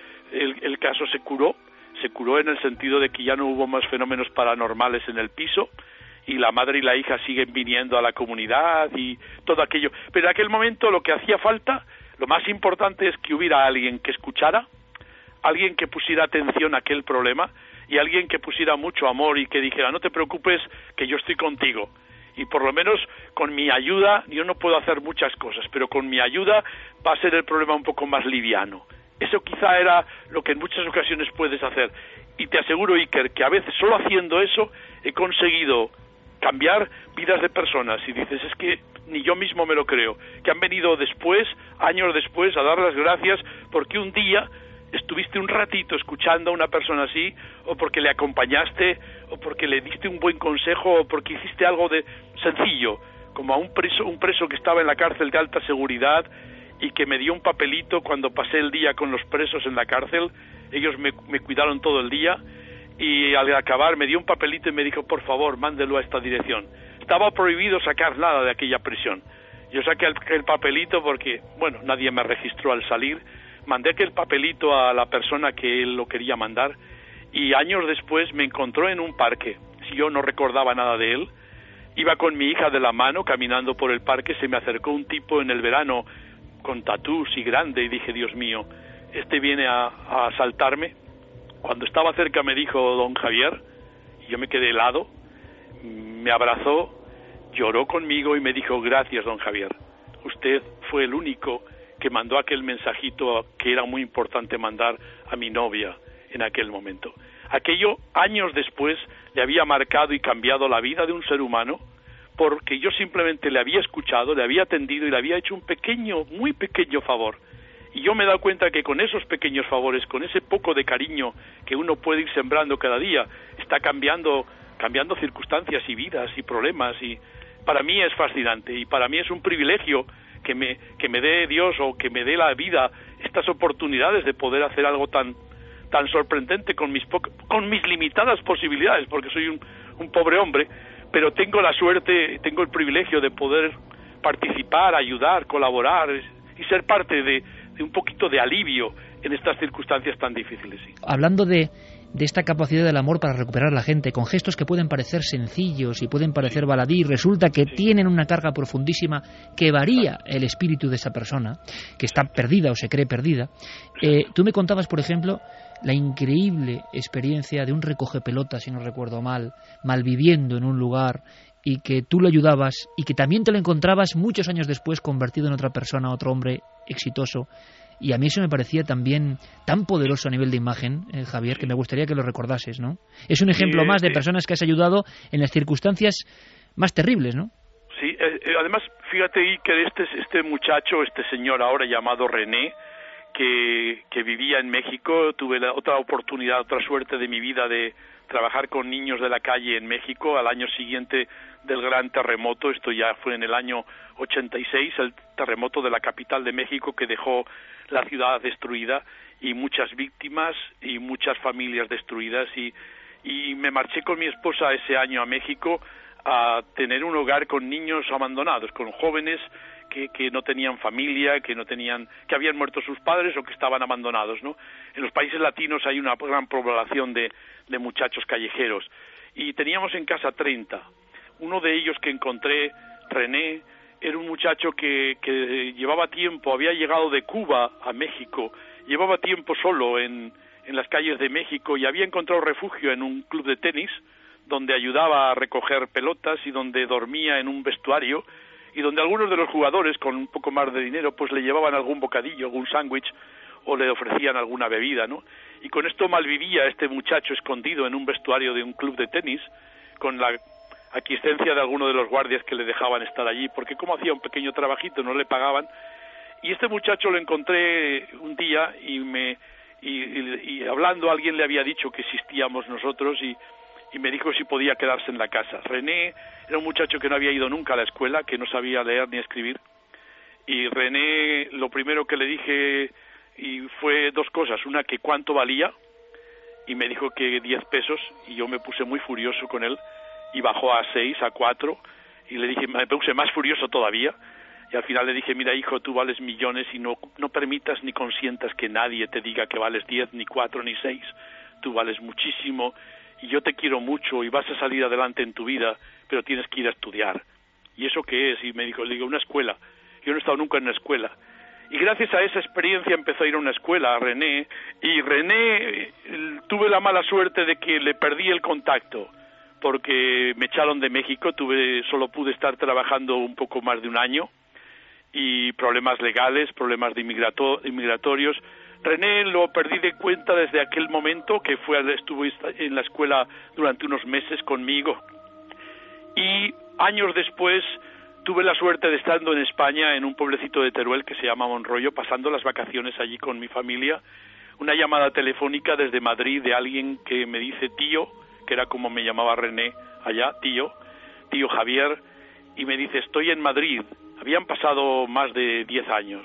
el caso se curó en el sentido de que ya no hubo más fenómenos paranormales en el piso, y la madre y la hija siguen viniendo a la comunidad y todo aquello. Pero en aquel momento lo que hacía falta, lo más importante, es que hubiera alguien que escuchara, alguien que pusiera atención a aquel problema y alguien que pusiera mucho amor y que dijera: no te preocupes, que yo estoy contigo. Y por lo menos con mi ayuda, yo no puedo hacer muchas cosas, pero con mi ayuda va a ser el problema un poco más liviano. Eso quizá era lo que en muchas ocasiones puedes hacer. Y te aseguro, Iker, que a veces solo haciendo eso he conseguido cambiar vidas de personas. Y dices: es que ni yo mismo me lo creo, que han venido después, años después, a dar las gracias porque un día estuviste un ratito escuchando a una persona así, o porque le acompañaste, o porque le diste un buen consejo, o porque hiciste algo de sencillo, como a un preso que estaba en la cárcel de alta seguridad y que me dio un papelito cuando pasé el día con los presos en la cárcel. Ellos me cuidaron todo el día, y al acabar me dio un papelito y me dijo: por favor, mándelo a esta dirección. Estaba prohibido sacar nada de aquella prisión. Yo saqué el papelito porque, bueno, nadie me registró al salir. Mandé aquel papelito a la persona que él lo quería mandar, y años después me encontró en un parque. Si yo no recordaba nada de él, iba con mi hija de la mano caminando por el parque, se me acercó un tipo en el verano con tatús y grande, y dije: Dios mío, este viene a asaltarme. Cuando estaba cerca me dijo: don Javier, y yo me quedé helado, me abrazó, lloró conmigo y me dijo: gracias, don Javier, usted fue el único que mandó aquel mensajito que era muy importante mandar a mi novia en aquel momento. Aquello, años después, le había marcado y cambiado la vida de un ser humano, porque yo simplemente le había escuchado, le había atendido y le había hecho un pequeño, muy pequeño favor. Y yo me he dado cuenta que con esos pequeños favores, con ese poco de cariño que uno puede ir sembrando cada día, está cambiando circunstancias y vidas y problemas. Y para mí es fascinante, y para mí es un privilegio que me dé Dios, o que me dé la vida, estas oportunidades de poder hacer algo tan sorprendente con mis limitadas posibilidades, porque soy un pobre hombre, pero tengo la suerte, tengo el privilegio de poder participar, ayudar, colaborar y ser parte de un poquito de alivio en estas circunstancias tan difíciles. Sí. Hablando de esta capacidad del amor para recuperar a la gente, con gestos que pueden parecer sencillos y pueden parecer baladí, resulta que tienen una carga profundísima que varía el espíritu de esa persona, que está perdida o se cree perdida. Tú me contabas, por ejemplo, la increíble experiencia de un recogepelotas, si no recuerdo mal, malviviendo en un lugar, y que tú lo ayudabas y que también te lo encontrabas muchos años después convertido en otra persona, otro hombre exitoso. Y a mí eso me parecía también tan poderoso a nivel de imagen, Javier, que me gustaría que lo recordases, ¿no? Es un ejemplo más de personas que has ayudado en las circunstancias más terribles, ¿no? Sí, además, fíjate que este muchacho, este señor ahora llamado René, que vivía en México, tuve otra oportunidad, otra suerte de mi vida de trabajar con niños de la calle en México al año siguiente del gran terremoto. Esto ya fue en el año 86, el terremoto de la capital de México que dejó la ciudad destruida y muchas víctimas y muchas familias destruidas, y me marché con mi esposa ese año a México a tener un hogar con niños abandonados, con jóvenes que no tenían familia, que habían muerto sus padres o que estaban abandonados, ¿no? En los países latinos hay una gran población de muchachos callejeros, y teníamos en casa 30. Uno de ellos que encontré, René, era un muchacho que llevaba tiempo, había llegado de Cuba a México, llevaba tiempo solo en las calles de México y había encontrado refugio en un club de tenis donde ayudaba a recoger pelotas y donde dormía en un vestuario, y donde algunos de los jugadores con un poco más de dinero pues le llevaban algún bocadillo, algún sándwich, o le ofrecían alguna bebida, ¿no? Y con esto malvivía este muchacho escondido en un vestuario de un club de tenis, con la aquiescencia de alguno de los guardias que le dejaban estar allí, porque como hacía un pequeño trabajito no le pagaban. Y este muchacho lo encontré un día y hablando alguien le había dicho que existíamos nosotros y me dijo si podía quedarse en la casa. René era un muchacho que no había ido nunca a la escuela, que no sabía leer ni escribir, y René, lo primero que le dije fue dos cosas. Una, que cuánto valía, y me dijo que 10 pesos, y yo me puse muy furioso con él, y bajó a 6, a 4, y le dije, me puse más furioso todavía, y al final le dije, mira hijo, tú vales millones y no permitas ni consientas que nadie te diga que vales 10, ni 4, ni 6, tú vales muchísimo, y yo te quiero mucho y vas a salir adelante en tu vida, pero tienes que ir a estudiar. ¿Y eso qué es? Y me dijo, le digo, una escuela. Yo no he estado nunca en una escuela. Y gracias a esa experiencia empezó a ir a una escuela, a René, y René tuve la mala suerte de que le perdí el contacto, porque me echaron de México, solo pude estar trabajando un poco más de un año, y problemas legales, problemas de inmigratorios. René lo perdí de cuenta desde aquel momento, que estuvo en la escuela durante unos meses conmigo, y años después tuve la suerte de estando en España, en un pueblecito de Teruel que se llama Monroyo, pasando las vacaciones allí con mi familia, una llamada telefónica desde Madrid de alguien que me dice tío, que era como me llamaba René allá, tío Javier, y me dice, estoy en Madrid. Habían pasado más de 10 años,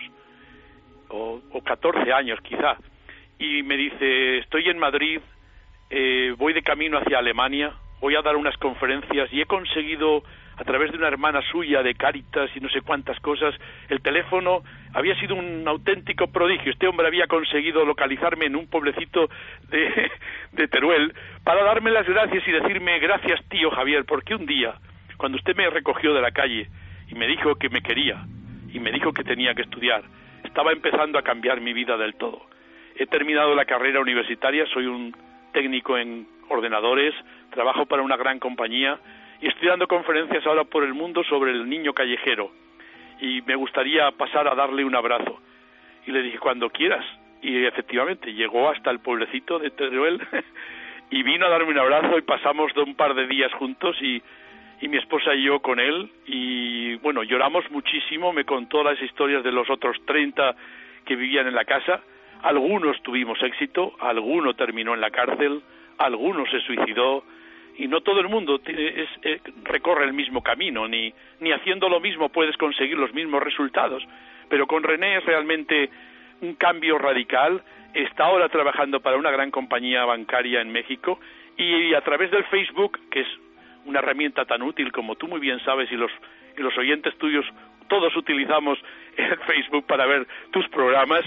o 14 años quizá, y me dice, estoy en Madrid, voy de camino hacia Alemania, voy a dar unas conferencias y he conseguido, a través de una hermana suya de Cáritas y no sé cuántas cosas, el teléfono. Había sido un auténtico prodigio. Este hombre había conseguido localizarme en un pueblecito de Teruel para darme las gracias y decirme, gracias tío Javier, porque un día, cuando usted me recogió de la calle y me dijo que me quería y me dijo que tenía que estudiar, estaba empezando a cambiar mi vida del todo. He terminado la carrera universitaria, soy un técnico en ordenadores, trabajo para una gran compañía y estoy dando conferencias ahora por el mundo sobre el niño callejero, y me gustaría pasar a darle un abrazo. Y le dije, cuando quieras. Y efectivamente llegó hasta el pueblecito de Teruel y vino a darme un abrazo y pasamos un par de días juntos, y mi esposa y yo con él, y bueno, lloramos muchísimo. Me contó las historias de los otros 30 que vivían en la casa. Algunos tuvimos éxito, alguno terminó en la cárcel, alguno se suicidó, y no todo el mundo recorre el mismo camino, ni haciendo lo mismo puedes conseguir los mismos resultados. Pero con René es realmente un cambio radical. Está ahora trabajando para una gran compañía bancaria en México, y a través del Facebook, que es una herramienta tan útil como tú muy bien sabes, y los oyentes tuyos todos utilizamos el Facebook para ver tus programas,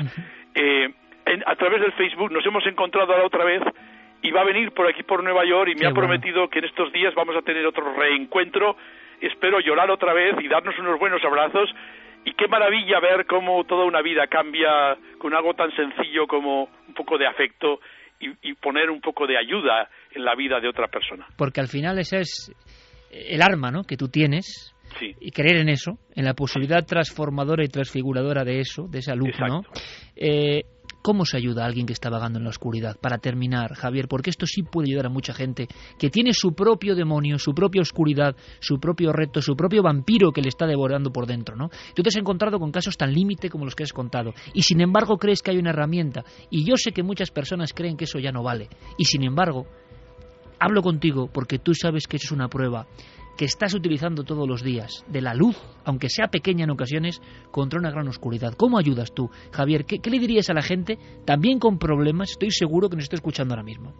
a través del Facebook nos hemos encontrado ahora otra vez, y va a venir por aquí por Nueva York, y me ha prometido que en estos días vamos a tener otro reencuentro. Espero llorar otra vez y darnos unos buenos abrazos, y qué maravilla ver cómo toda una vida cambia con algo tan sencillo como un poco de afecto y poner un poco de ayuda en la vida de otra persona. Porque al final ese es el arma, ¿no?, que tú tienes. Sí. Y creer en eso, en la posibilidad transformadora y transfiguradora de eso, de esa luz, ¿no? ¿Cómo se ayuda a alguien que está vagando en la oscuridad? Para terminar, Javier, porque esto sí puede ayudar a mucha gente que tiene su propio demonio, su propia oscuridad, su propio reto, su propio vampiro que le está devorando por dentro, ¿no? Tú te has encontrado con casos tan límite como los que has contado y sin embargo crees que hay una herramienta, y yo sé que muchas personas creen que eso ya no vale, y sin embargo hablo contigo porque tú sabes que eso es una prueba que estás utilizando todos los días, de la luz, aunque sea pequeña en ocasiones, contra una gran oscuridad. ¿Cómo ayudas tú, Javier? ¿Qué le dirías a la gente, también con problemas? Estoy seguro que nos está escuchando ahora mismo.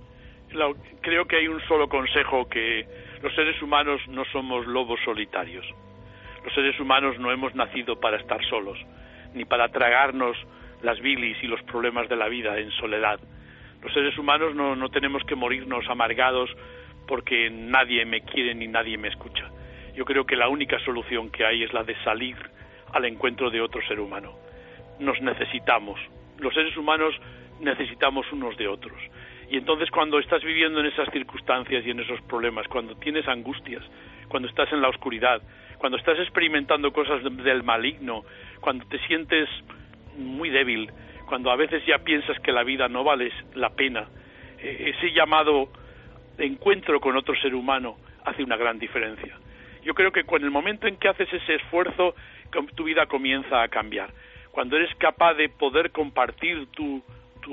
Creo que hay un solo consejo, que los seres humanos no somos lobos solitarios. Los seres humanos no hemos nacido para estar solos, ni para tragarnos las bilis y los problemas de la vida en soledad. Los seres humanos no tenemos que morirnos amargados porque nadie me quiere ni nadie me escucha. Yo creo que la única solución que hay es la de salir al encuentro de otro ser humano. Nos necesitamos. Los seres humanos necesitamos unos de otros. Y entonces cuando estás viviendo en esas circunstancias y en esos problemas, cuando tienes angustias, cuando estás en la oscuridad, cuando estás experimentando cosas del maligno, cuando te sientes muy débil, cuando a veces ya piensas que la vida no vale la pena, ese llamado de encuentro con otro ser humano hace una gran diferencia. Yo creo que con el momento en que haces ese esfuerzo, tu vida comienza a cambiar. Cuando eres capaz de poder compartir tu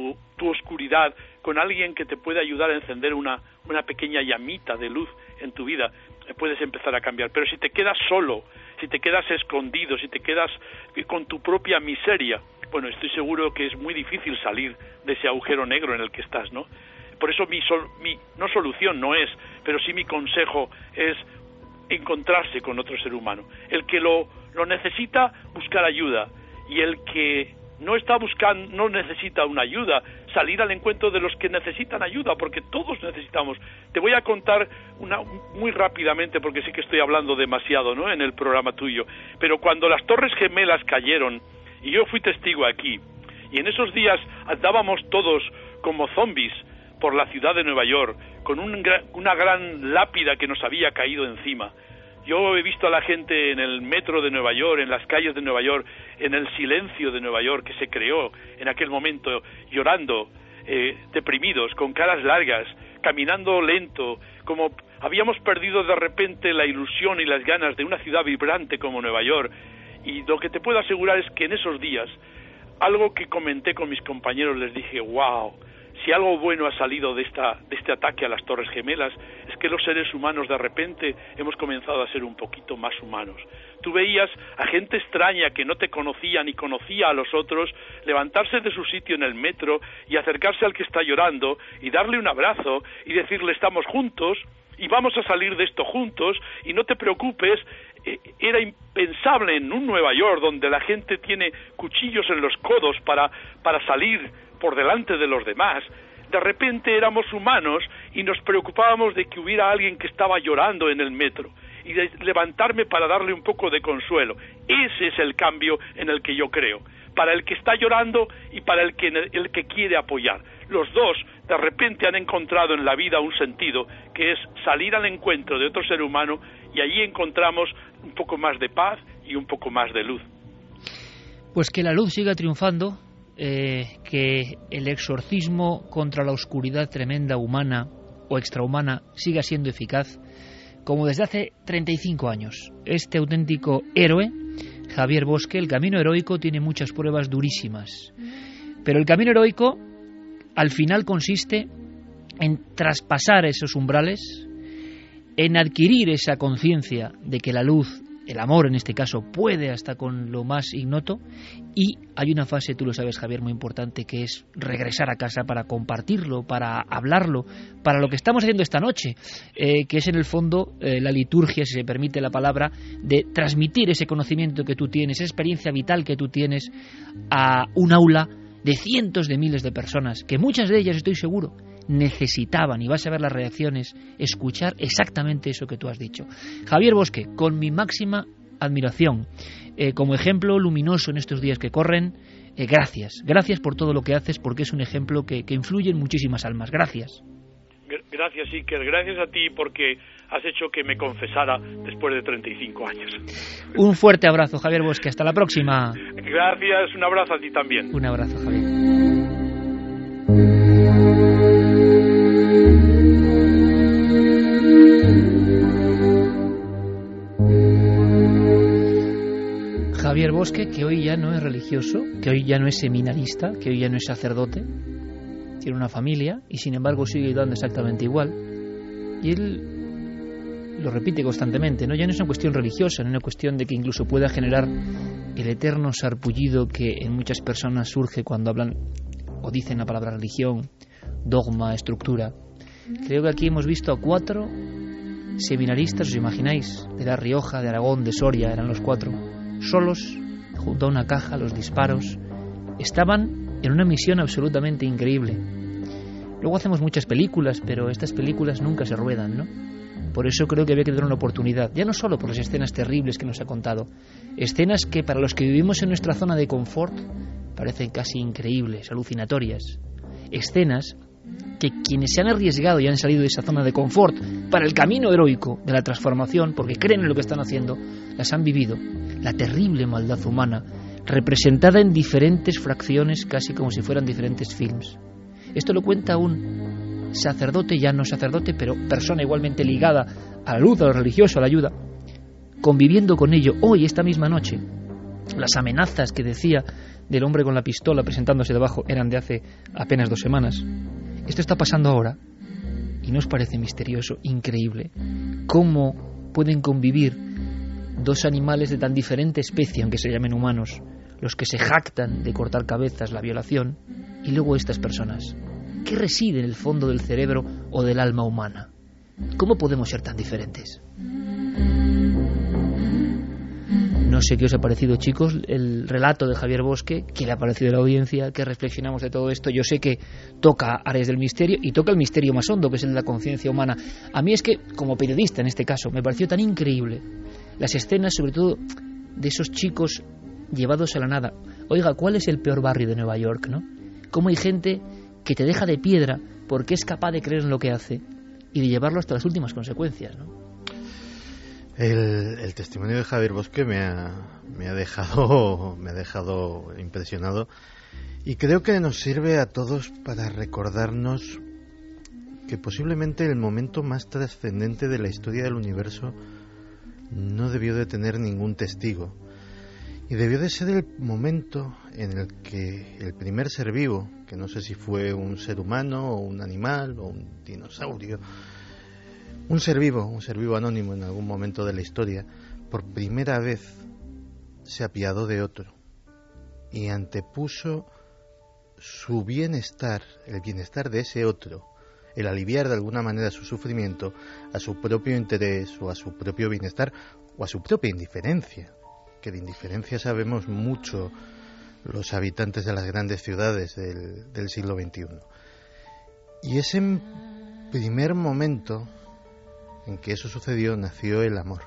oscuridad con alguien que te puede ayudar a encender una pequeña llamita de luz en tu vida, puedes empezar a cambiar. Pero si te quedas solo, si te quedas escondido, si te quedas con tu propia miseria, bueno, estoy seguro que es muy difícil salir de ese agujero negro en el que estás, ¿no? Por eso mi no solución no es, pero sí mi consejo es encontrarse con otro ser humano. El que lo necesita, buscar ayuda, y el que no está buscando, no necesita una ayuda, salir al encuentro de los que necesitan ayuda, porque todos necesitamos. Te voy a contar muy rápidamente, porque sí que estoy hablando demasiado, ¿no?, en el programa tuyo, pero cuando las Torres Gemelas cayeron, y yo fui testigo aquí, y en esos días andábamos todos como zombies por la ciudad de Nueva York, con una gran lápida que nos había caído encima. Yo he visto a la gente en el metro de Nueva York, en las calles de Nueva York, en el silencio de Nueva York que se creó en aquel momento, llorando, deprimidos, con caras largas, caminando lento, como habíamos perdido de repente la ilusión y las ganas de una ciudad vibrante como Nueva York. Y lo que te puedo asegurar es que en esos días, algo que comenté con mis compañeros, les dije, wow, si algo bueno ha salido de este ataque a las Torres Gemelas, es que los seres humanos de repente hemos comenzado a ser un poquito más humanos. Tú veías a gente extraña que no te conocía ni conocía a los otros levantarse de su sitio en el metro y acercarse al que está llorando y darle un abrazo y decirle estamos juntos y vamos a salir de esto juntos y no te preocupes. Era impensable en un Nueva York donde la gente tiene cuchillos en los codos para salir por delante de los demás. De repente éramos humanos y nos preocupábamos de que hubiera alguien que estaba llorando en el metro y de levantarme para darle un poco de consuelo. Ese es el cambio en el que yo creo, para el que está llorando y para el que quiere apoyar. Los dos de repente han encontrado en la vida un sentido, que es salir al encuentro de otro ser humano, y allí encontramos un poco más de paz y un poco más de luz. Pues que la luz siga triunfando, que el exorcismo contra la oscuridad tremenda humana o extrahumana siga siendo eficaz, como desde hace 35 años. Este auténtico héroe, Javier Bosque, el camino heroico tiene muchas pruebas durísimas, pero el camino heroico al final consiste en traspasar esos umbrales, en adquirir esa conciencia de que la luz, el amor en este caso, puede hasta con lo más ignoto, y hay una fase, tú lo sabes, Javier, muy importante, que es regresar a casa para compartirlo, para hablarlo, para lo que estamos haciendo esta noche, que es en el fondo la liturgia, si se permite la palabra, de transmitir ese conocimiento que tú tienes, esa experiencia vital que tú tienes a un aula de cientos de miles de personas, que muchas de ellas, estoy seguro, necesitaban, y vas a ver las reacciones, escuchar exactamente eso que tú has dicho. Javier Bosque, con mi máxima admiración, como ejemplo luminoso en estos días que corren, gracias por todo lo que haces, porque es un ejemplo que influye en muchísimas almas. Gracias. Gracias, Iker, gracias a ti, porque has hecho que me confesara después de 35 años. Un fuerte abrazo, Javier Bosque, hasta la próxima. Gracias, un abrazo a ti también. Un abrazo, Javier. Javier Bosque, que hoy ya no es religioso, que hoy ya no es seminarista, que hoy ya no es sacerdote, tiene una familia y sin embargo sigue ayudando exactamente igual. Y él lo repite constantemente, ¿no? Ya no es una cuestión religiosa, no es una cuestión de que incluso pueda generar el eterno sarpullido que en muchas personas surge cuando hablan o dicen la palabra religión, dogma, estructura. Creo que aquí hemos visto a 4 seminaristas, ¿os imagináis? De La Rioja, de Aragón, de Soria, eran los 4, solos, junto a una caja, los disparos. Estaban en una misión absolutamente increíble. Luego hacemos muchas películas, pero estas películas nunca se ruedan, ¿no? Por eso creo que había que dar una oportunidad, ya no solo por las escenas terribles que nos ha contado, escenas que para los que vivimos en nuestra zona de confort parecen casi increíbles, alucinatorias. Escenas que quienes se han arriesgado y han salido de esa zona de confort para el camino heroico de la transformación, porque creen en lo que están haciendo, las han vivido. La terrible maldad humana, representada en diferentes fracciones, casi como si fueran diferentes films. Esto lo cuenta un sacerdote, ya no sacerdote, pero persona igualmente ligada a la luz, a lo religioso, a la ayuda, conviviendo con ello hoy, esta misma noche. Las amenazas que decía del hombre con la pistola presentándose debajo eran de hace apenas 2 semanas. Esto está pasando ahora y ¿no os parece misterioso, increíble? ¿Cómo pueden convivir 2 animales de tan diferente especie, aunque se llamen humanos, los que se jactan de cortar cabezas, la violación, y luego estas personas? ¿Qué reside en el fondo del cerebro o del alma humana? ¿Cómo podemos ser tan diferentes? No sé qué os ha parecido, chicos, el relato de Javier Bosque, qué le ha parecido a la audiencia, qué reflexionamos de todo esto. Yo sé que toca áreas del misterio y toca el misterio más hondo, que es el de la conciencia humana. A mí es que, como periodista en este caso, me pareció tan increíble las escenas, sobre todo de esos chicos llevados a la nada. Oiga, ¿cuál es el peor barrio de Nueva York, no? Cómo hay gente que te deja de piedra porque es capaz de creer en lo que hace y de llevarlo hasta las últimas consecuencias, ¿no? El testimonio de Javier Bosque me ha dejado impresionado, y creo que nos sirve a todos para recordarnos que posiblemente el momento más trascendente de la historia del universo no debió de tener ningún testigo, y debió de ser el momento en el que el primer ser vivo, que no sé si fue un ser humano o un animal o un dinosaurio, un ser vivo anónimo en algún momento de la historia, por primera vez se apiadó de otro y antepuso su bienestar, el bienestar de ese otro, el aliviar de alguna manera su sufrimiento, a su propio interés o a su propio bienestar o a su propia indiferencia, que de indiferencia sabemos mucho los habitantes de las grandes ciudades del siglo XXI. Y ese primer momento en que eso sucedió nació el amor.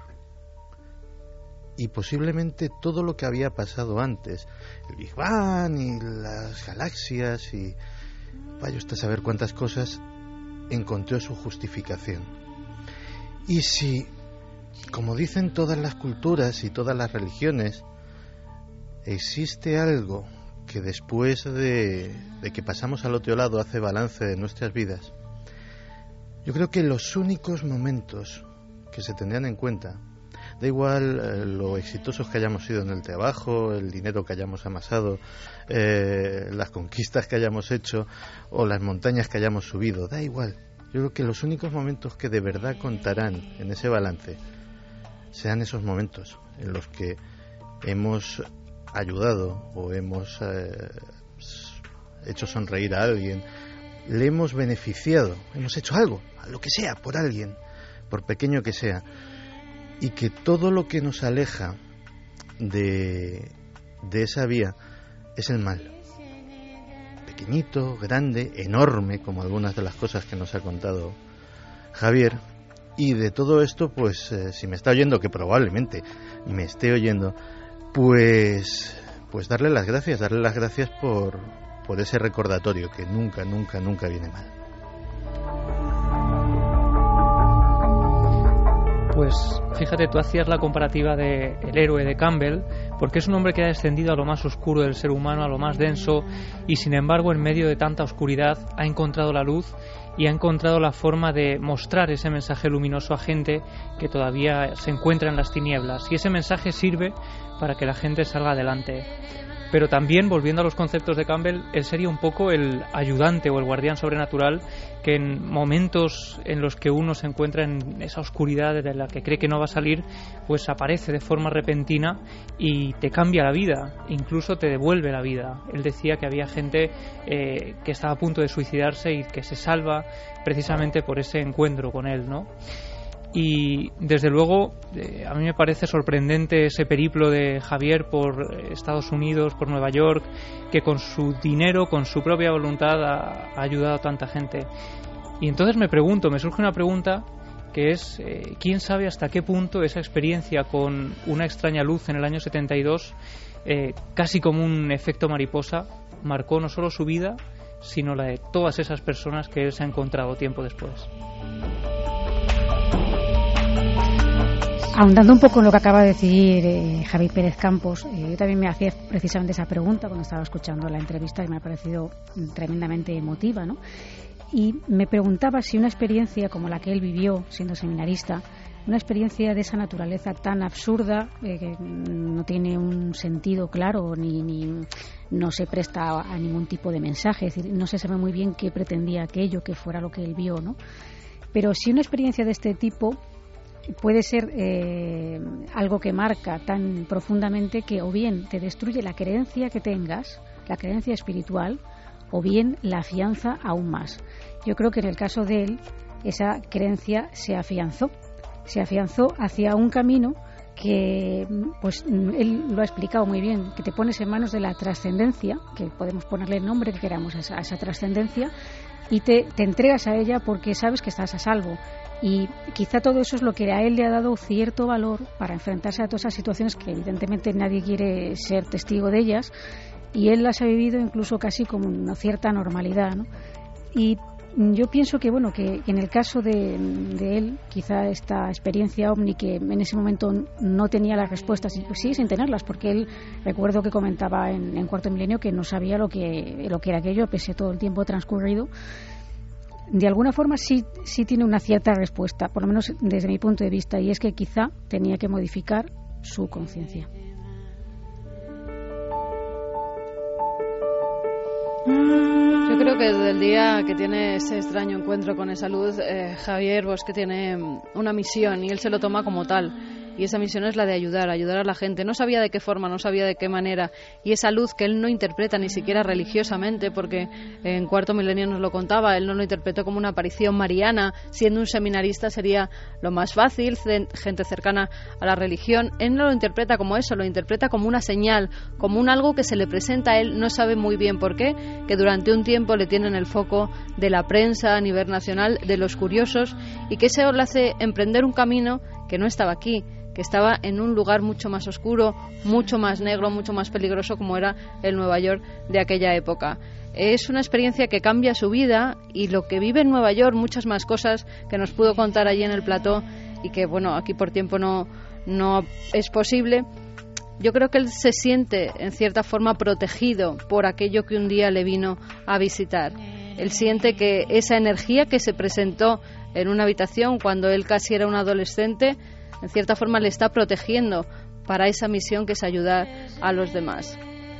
Y posiblemente todo lo que había pasado antes, el Big Bang y las galaxias y vaya usted a saber cuántas cosas, encontró su justificación. Y si, como dicen todas las culturas y todas las religiones, existe algo que después de que pasamos al otro lado hace balance de nuestras vidas, yo creo que los únicos momentos que se tendrían en cuenta, da igual lo exitosos que hayamos sido en el trabajo, el dinero que hayamos amasado, las conquistas que hayamos hecho o las montañas que hayamos subido, da igual. Yo creo que los únicos momentos que de verdad contarán en ese balance serán esos momentos en los que hemos ayudado o hemos hecho sonreír a alguien, le hemos beneficiado, hemos hecho algo, lo que sea, por alguien, por pequeño que sea, y que todo lo que nos aleja de esa vía es el mal, pequeñito, grande, enorme, como algunas de las cosas que nos ha contado Javier. Y de todo esto, pues si me está oyendo, que probablemente me esté oyendo, pues darle las gracias por ese recordatorio que nunca viene mal. Pues fíjate, tú hacías la comparativa de el héroe de Campbell, porque es un hombre que ha descendido a lo más oscuro del ser humano, a lo más denso, y sin embargo en medio de tanta oscuridad ha encontrado la luz y ha encontrado la forma de mostrar ese mensaje luminoso a gente que todavía se encuentra en las tinieblas, y ese mensaje sirve para que la gente salga adelante. Pero también, volviendo a los conceptos de Campbell, él sería un poco el ayudante o el guardián sobrenatural que en momentos en los que uno se encuentra en esa oscuridad de la que cree que no va a salir, pues aparece de forma repentina y te cambia la vida, incluso te devuelve la vida. Él decía que había gente que estaba a punto de suicidarse y que se salva precisamente por ese encuentro con él, ¿no? Y desde luego a mí me parece sorprendente ese periplo de Javier por Estados Unidos, por Nueva York, que con su dinero, con su propia voluntad ha ayudado a tanta gente. Y entonces me surge una pregunta que es ¿quién sabe hasta qué punto esa experiencia con una extraña luz en el año 72, casi como un efecto mariposa, marcó no solo su vida, sino la de todas esas personas que él se ha encontrado tiempo después? Ahondando un poco en lo que acaba de decir Javi Pérez Campos, yo también me hacía precisamente esa pregunta cuando estaba escuchando la entrevista, y me ha parecido tremendamente emotiva, ¿no? Y me preguntaba si una experiencia como la que él vivió siendo seminarista, una experiencia de esa naturaleza tan absurda, que no tiene un sentido claro ni no se presta a ningún tipo de mensaje, es decir, no se sabe muy bien qué pretendía aquello, que fuera lo que él vio, ¿no? Pero si una experiencia de este tipo puede ser algo que marca tan profundamente que o bien te destruye la creencia que tengas, la creencia espiritual, o bien la afianza aún más. Yo creo que en el caso de él, esa creencia se afianzó hacia un camino que, pues él lo ha explicado muy bien, que te pones en manos de la trascendencia, que podemos ponerle el nombre que queramos a esa trascendencia, y te entregas a ella porque sabes que estás a salvo. Y quizá todo eso es lo que a él le ha dado cierto valor para enfrentarse a todas esas situaciones que evidentemente nadie quiere ser testigo de ellas, y él las ha vivido incluso casi como una cierta normalidad, ¿no? Y yo pienso que bueno, que en el caso de él, quizá esta experiencia ovni, que en ese momento no tenía las respuestas, pues sigue sin tenerlas, porque él, recuerdo que comentaba en Cuarto Milenio que no sabía lo que era aquello, pese a todo el tiempo transcurrido. De alguna forma sí tiene una cierta respuesta, por lo menos desde mi punto de vista, y es que quizá tenía que modificar su conciencia. Yo creo que desde el día que tiene ese extraño encuentro con esa luz, Javier Bosque tiene una misión y él se lo toma como tal. Y esa misión es la de ayudar a la gente. No sabía de qué forma, no sabía de qué manera. Y esa luz que él no interpreta ni siquiera religiosamente, porque en Cuarto Milenio nos lo contaba, él no lo interpretó como una aparición mariana. Siendo un seminarista sería lo más fácil, gente cercana a la religión. Él no lo interpreta como eso, lo interpreta como una señal, como un algo que se le presenta a él, no sabe muy bien por qué, que durante un tiempo le tienen el foco de la prensa a nivel nacional, de los curiosos, y que eso le hace emprender un camino que no estaba aquí, que estaba en un lugar mucho más oscuro, mucho más negro, mucho más peligroso, como era el Nueva York de aquella época. Es una experiencia que cambia su vida, y lo que vive en Nueva York, muchas más cosas que nos pudo contar allí en el plató, y que bueno, aquí por tiempo no es posible. Yo creo que él se siente en cierta forma protegido por aquello que un día le vino a visitar. Él siente que esa energía que se presentó en una habitación cuando él casi era un adolescente, en cierta forma le está protegiendo para esa misión que es ayudar a los demás.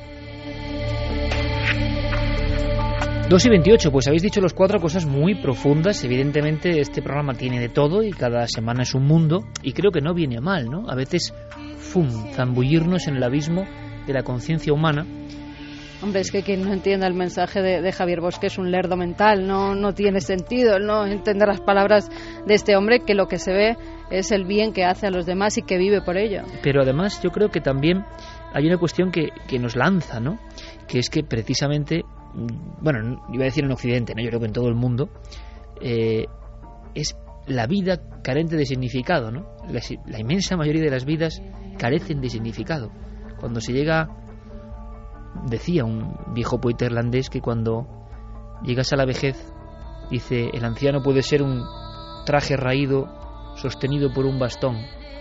2:28, pues habéis dicho los cuatro cosas muy profundas. Evidentemente este programa tiene de todo y cada semana es un mundo, y creo que no viene mal, ¿no? A veces, zambullirnos en el abismo de la conciencia humana. Hombre, es que quien no entienda el mensaje de Javier Bosque es un lerdo mental, no tiene sentido el no entender las palabras de este hombre, que lo que se ve es el bien que hace a los demás y que vive por ello. Pero además yo creo que también hay una cuestión que nos lanza, ¿no? Que es que precisamente, bueno, iba a decir en Occidente, ¿no? Yo creo que en todo el mundo, es la vida carente de significado, ¿no? La inmensa mayoría de las vidas carecen de significado. Cuando se llega, decía un viejo poeta irlandés, que cuando llegas a la vejez, dice, el anciano puede ser un traje raído sostenido por un bastón,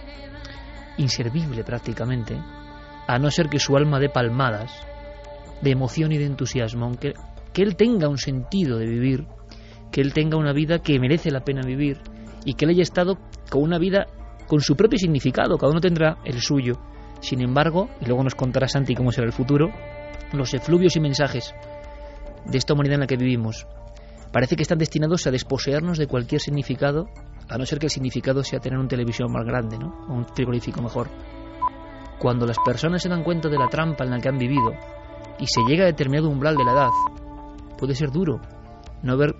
inservible prácticamente, a no ser que su alma dé palmadas de emoción y de entusiasmo, aunque que él tenga un sentido de vivir, que él tenga una vida que merece la pena vivir y que él haya estado con una vida con su propio significado, cada uno tendrá el suyo. Sin embargo, y luego nos contará Santi cómo será el futuro, los efluvios y mensajes de esta humanidad en la que vivimos parece que están destinados a desposeernos de cualquier significado, a no ser que el significado sea tener un televisión más grande, ¿no? O un frigorífico mejor. Cuando las personas se dan cuenta de la trampa en la que han vivido y se llega a determinado umbral de la edad, puede ser duro no haber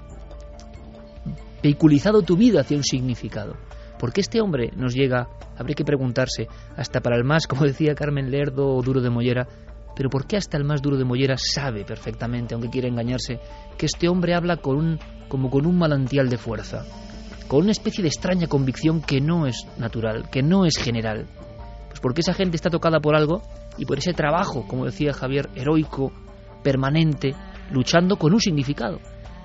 vehiculizado tu vida hacia un significado. ¿Por qué este hombre nos llega? Habría que preguntarse, hasta para el más, como decía Carmen Lerdo, o duro de mollera, pero ¿por qué hasta el más duro de mollera sabe perfectamente, aunque quiera engañarse, que este hombre habla como con un manantial de fuerza, con una especie de extraña convicción que no es natural, que no es general? Pues porque esa gente está tocada por algo y por ese trabajo, como decía Javier, heroico, permanente, luchando con un significado.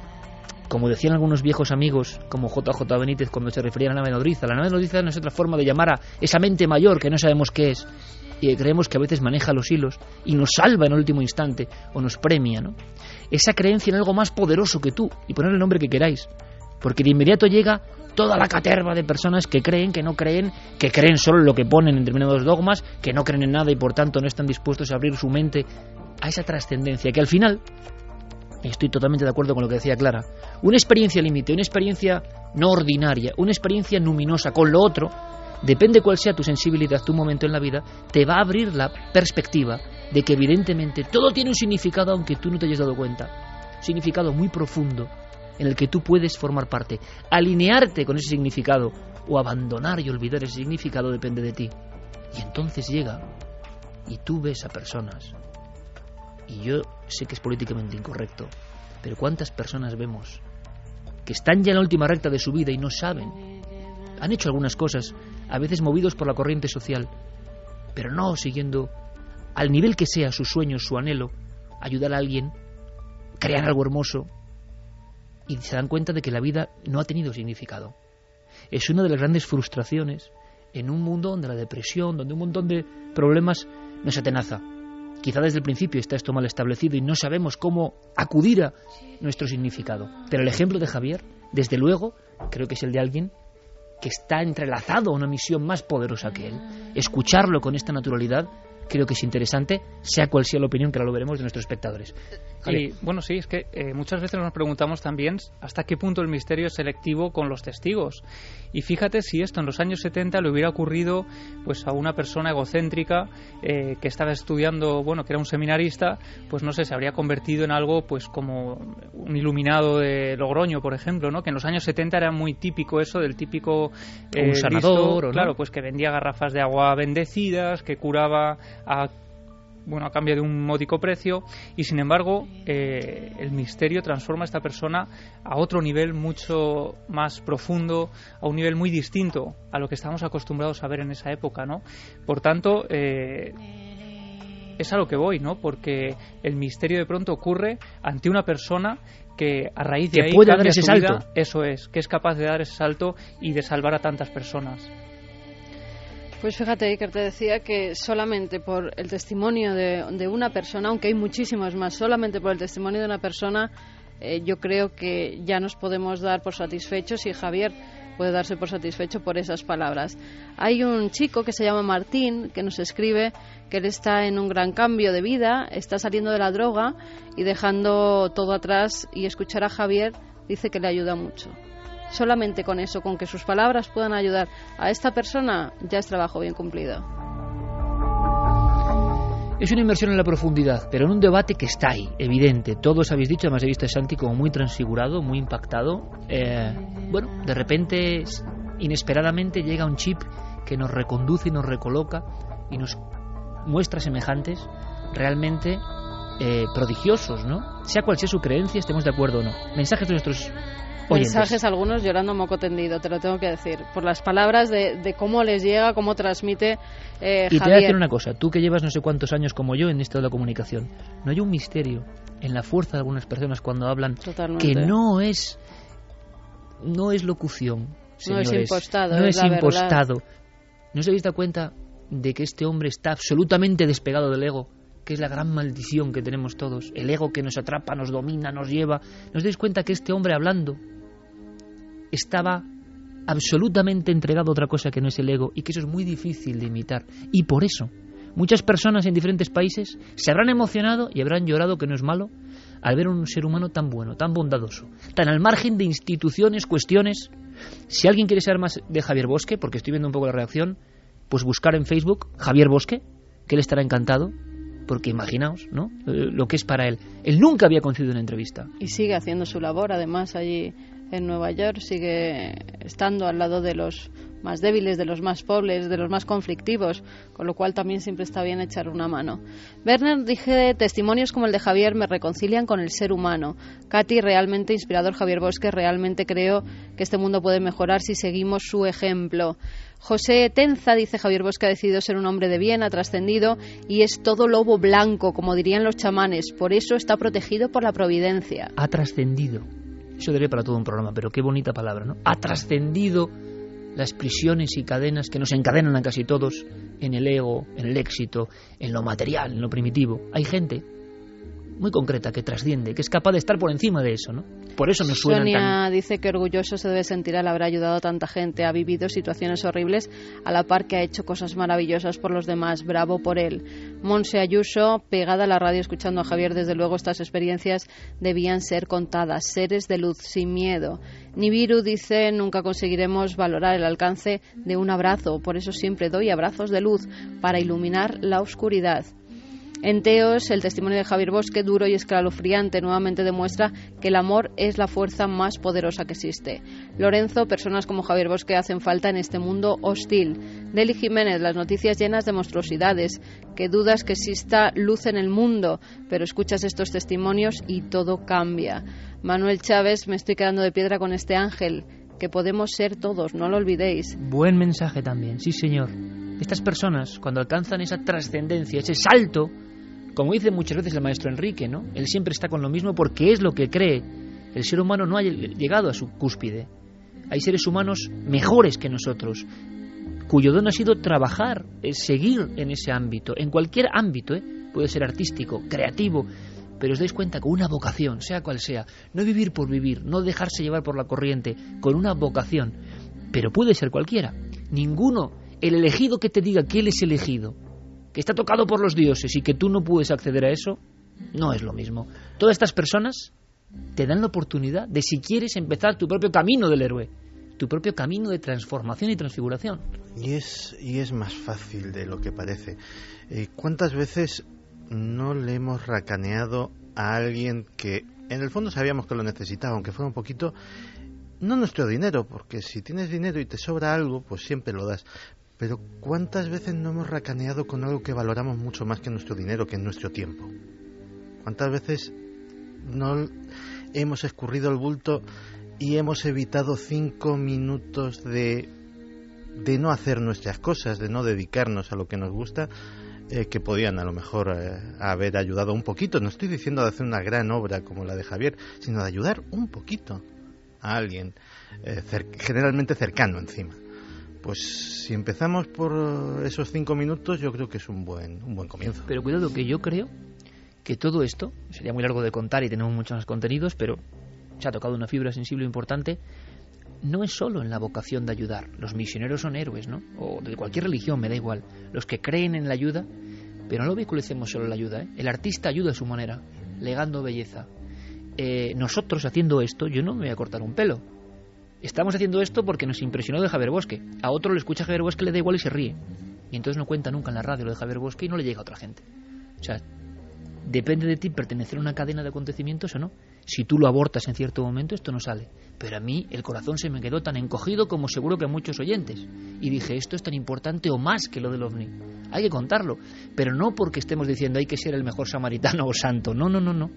Como decían algunos viejos amigos, como JJ Benítez cuando se referían a la nave nodriza. La nave nodriza no es otra forma de llamar a esa mente mayor que no sabemos qué es y que creemos que a veces maneja los hilos y nos salva en el último instante o nos premia, ¿no? Esa creencia en algo más poderoso que tú, y poner el nombre que queráis, porque de inmediato llega toda la caterva de personas que creen, que no creen, que creen solo en lo que ponen en determinados dogmas, que no creen en nada y por tanto no están dispuestos a abrir su mente a esa trascendencia que al final, estoy totalmente de acuerdo con lo que decía Clara, una experiencia límite, una experiencia no ordinaria, una experiencia luminosa con lo otro, depende cuál sea tu sensibilidad, tu momento en la vida, te va a abrir la perspectiva de que evidentemente todo tiene un significado aunque tú no te hayas dado cuenta, un significado muy profundo en el que tú puedes formar parte. Alinearte con ese significado o abandonar y olvidar ese significado depende de ti. Y entonces llega y tú ves a personas, y yo sé que es políticamente incorrecto, pero ¿cuántas personas vemos que están ya en la última recta de su vida y no saben? Han hecho algunas cosas, a veces movidos por la corriente social, pero no siguiendo al nivel que sea su sueño, su anhelo, ayudar a alguien, crear algo hermoso, y se dan cuenta de que la vida no ha tenido significado. Es una de las grandes frustraciones en un mundo donde la depresión, donde un montón de problemas nos atenaza. Quizá desde el principio está esto mal establecido y no sabemos cómo acudir a nuestro significado. Pero el ejemplo de Javier, desde luego, creo que es el de alguien que está entrelazado a una misión más poderosa que él. Escucharlo con esta naturalidad creo que es interesante, sea cual sea la opinión, que ahora lo veremos, de nuestros espectadores. Y bueno, sí, es que muchas veces nos preguntamos también hasta qué punto el misterio es selectivo con los testigos. Y fíjate si esto en los años 70 le hubiera ocurrido pues a una persona egocéntrica que estaba estudiando, bueno, que era un seminarista, pues no sé, se habría convertido en algo pues como un iluminado de Logroño, por ejemplo, ¿no? Que en los años 70 era muy típico eso del típico un sanador, ¿o no? Claro, pues que vendía garrafas de agua bendecidas, que curaba a cambio de un módico precio, y sin embargo el misterio transforma a esta persona a otro nivel mucho más profundo, a un nivel muy distinto a lo que estábamos acostumbrados a ver en esa época, ¿no? Por tanto, es a lo que voy, ¿no? Porque el misterio de pronto ocurre ante una persona que a raíz de ahí puede dar ese salto. Eso es, que es capaz de dar ese salto y de salvar a tantas personas. Pues fíjate, Iker, te decía que solamente por el testimonio de una persona, aunque hay muchísimos más, solamente por el testimonio de una persona, yo creo que ya nos podemos dar por satisfechos, y Javier puede darse por satisfecho por esas palabras. Hay un chico que se llama Martín que nos escribe que él está en un gran cambio de vida, está saliendo de la droga y dejando todo atrás, y escuchar a Javier dice que le ayuda mucho. Solamente con eso, con que sus palabras puedan ayudar a esta persona, ya es trabajo bien cumplido. Es una inmersión en la profundidad, pero en un debate que está ahí, evidente. Todos habéis dicho, además he visto a Santi como muy transfigurado, muy impactado. De repente, inesperadamente, llega un chip que nos reconduce y nos recoloca y nos muestra semejantes realmente prodigiosos, ¿no? Sea cual sea su creencia, estemos de acuerdo o no. Mensajes de nuestros oyentes. Mensajes, algunos llorando a moco tendido, te lo tengo que decir, por las palabras de cómo les llega, cómo transmite Javier. Y te voy a decir una cosa, tú que llevas no sé cuántos años como yo en esto de la comunicación, no hay un misterio en la fuerza de algunas personas cuando hablan. Totalmente. Que no es locución, señores. No es impostado. No es la impostado. verdad. ¿No os habéis dado cuenta de que este hombre está absolutamente despegado del ego? Que es la gran maldición que tenemos todos. El ego que nos atrapa, nos domina, nos lleva. ¿No os dais cuenta que este hombre hablando estaba absolutamente entregado a otra cosa que no es el ego, y que eso es muy difícil de imitar? Y por eso muchas personas en diferentes países se habrán emocionado y habrán llorado, que no es malo, al ver a un ser humano tan bueno, tan bondadoso, tan al margen de instituciones, cuestiones. Si alguien quiere saber más de Javier Bosque, porque estoy viendo un poco la reacción, pues buscar en Facebook Javier Bosque, que él estará encantado, porque imaginaos, ¿no?, lo que es para él. Él nunca había concedido una entrevista. Y sigue haciendo su labor, además, allí en Nueva York, sigue estando al lado de los más débiles, de los más pobres, de los más conflictivos, con lo cual también siempre está bien echar una mano. Werner dice: testimonios como el de Javier me reconcilian con el ser humano. Katy, realmente inspirador Javier Bosque, realmente creo que este mundo puede mejorar si seguimos su ejemplo. José Tenza dice: Javier Bosque ha decidido ser un hombre de bien, ha trascendido y es todo lobo blanco, como dirían los chamanes, por eso está protegido por la providencia. Ha trascendido. Eso daría para todo un programa, pero qué bonita palabra, ¿no? Ha trascendido las prisiones y cadenas que nos encadenan a casi todos en el ego, en el éxito, en lo material, en lo primitivo. Hay gente muy concreta que trasciende, que es capaz de estar por encima de eso, ¿no? Por eso nos suenan Sonia dice que orgulloso se debe sentir al haber ayudado a tanta gente. Ha vivido situaciones horribles a la par que ha hecho cosas maravillosas por los demás. Bravo por él. Monse Ayuso, pegada a la radio escuchando a Javier, desde luego estas experiencias debían ser contadas. Seres de luz, sin miedo. Nibiru dice: nunca conseguiremos valorar el alcance de un abrazo, por eso siempre doy abrazos de luz para iluminar la oscuridad. En Teos, el testimonio de Javier Bosque, duro y escalofriante, nuevamente demuestra que el amor es la fuerza más poderosa que existe. Lorenzo, personas como Javier Bosque hacen falta en este mundo hostil. Deli Jiménez, las noticias llenas de monstruosidades, que dudas que exista luz en el mundo, pero escuchas estos testimonios y todo cambia. Manuel Chávez, me estoy quedando de piedra con este ángel, que podemos ser todos, no lo olvidéis. Buen mensaje también, sí señor. Estas personas, cuando alcanzan esa trascendencia, ese salto, como dice muchas veces el maestro Enrique, ¿no?, él siempre está con lo mismo porque es lo que cree. El ser humano no ha llegado a su cúspide. Hay seres humanos mejores que nosotros, cuyo don ha sido trabajar, seguir en ese ámbito, en cualquier ámbito, puede ser artístico, creativo, pero os dais cuenta, con una vocación, sea cual sea, no vivir por vivir, no dejarse llevar por la corriente, con una vocación, pero puede ser cualquiera. Ninguno, el elegido que te diga que él es elegido, que está tocado por los dioses y que tú no puedes acceder a eso, no es lo mismo. Todas estas personas te dan la oportunidad de, si quieres, empezar tu propio camino del héroe, tu propio camino de transformación y transfiguración. Y es más fácil de lo que parece. ¿Cuántas veces no le hemos racaneado a alguien que en el fondo sabíamos que lo necesitaba, aunque fuera un poquito, no nuestro dinero, porque si tienes dinero y te sobra algo, pues siempre lo das? Pero ¿cuántas veces no hemos racaneado con algo que valoramos mucho más que nuestro dinero, que es nuestro tiempo? ¿Cuántas veces no hemos escurrido el bulto y hemos evitado 5 minutos de no hacer nuestras cosas, de no dedicarnos a lo que nos gusta, que podían a lo mejor haber ayudado un poquito? No estoy diciendo de hacer una gran obra como la de Javier, sino de ayudar un poquito a alguien, generalmente cercano encima. Pues si empezamos por esos 5 minutos, yo creo que es un buen comienzo. Pero cuidado, que yo creo que todo esto, sería muy largo de contar y tenemos muchos más contenidos, pero se ha tocado una fibra sensible importante, no es solo en la vocación de ayudar. Los misioneros son héroes, ¿no? O de cualquier religión, me da igual. Los que creen en la ayuda, pero no lo vinculicemos solo en la ayuda, ¿eh? El artista ayuda a su manera, legando belleza. Nosotros haciendo esto, yo no me voy a cortar un pelo. Estamos haciendo esto porque nos impresionó de Javier Bosque. A otro le escucha a Javier Bosque, le da igual y se ríe. Y entonces no cuenta nunca en la radio lo de Javier Bosque y no le llega a otra gente. O sea, depende de ti pertenecer a una cadena de acontecimientos o no. Si tú lo abortas en cierto momento, esto no sale. Pero a mí el corazón se me quedó tan encogido como seguro que a muchos oyentes. Y dije, esto es tan importante o más que lo del OVNI. Hay que contarlo. Pero no porque estemos diciendo hay que ser el mejor samaritano o santo. No.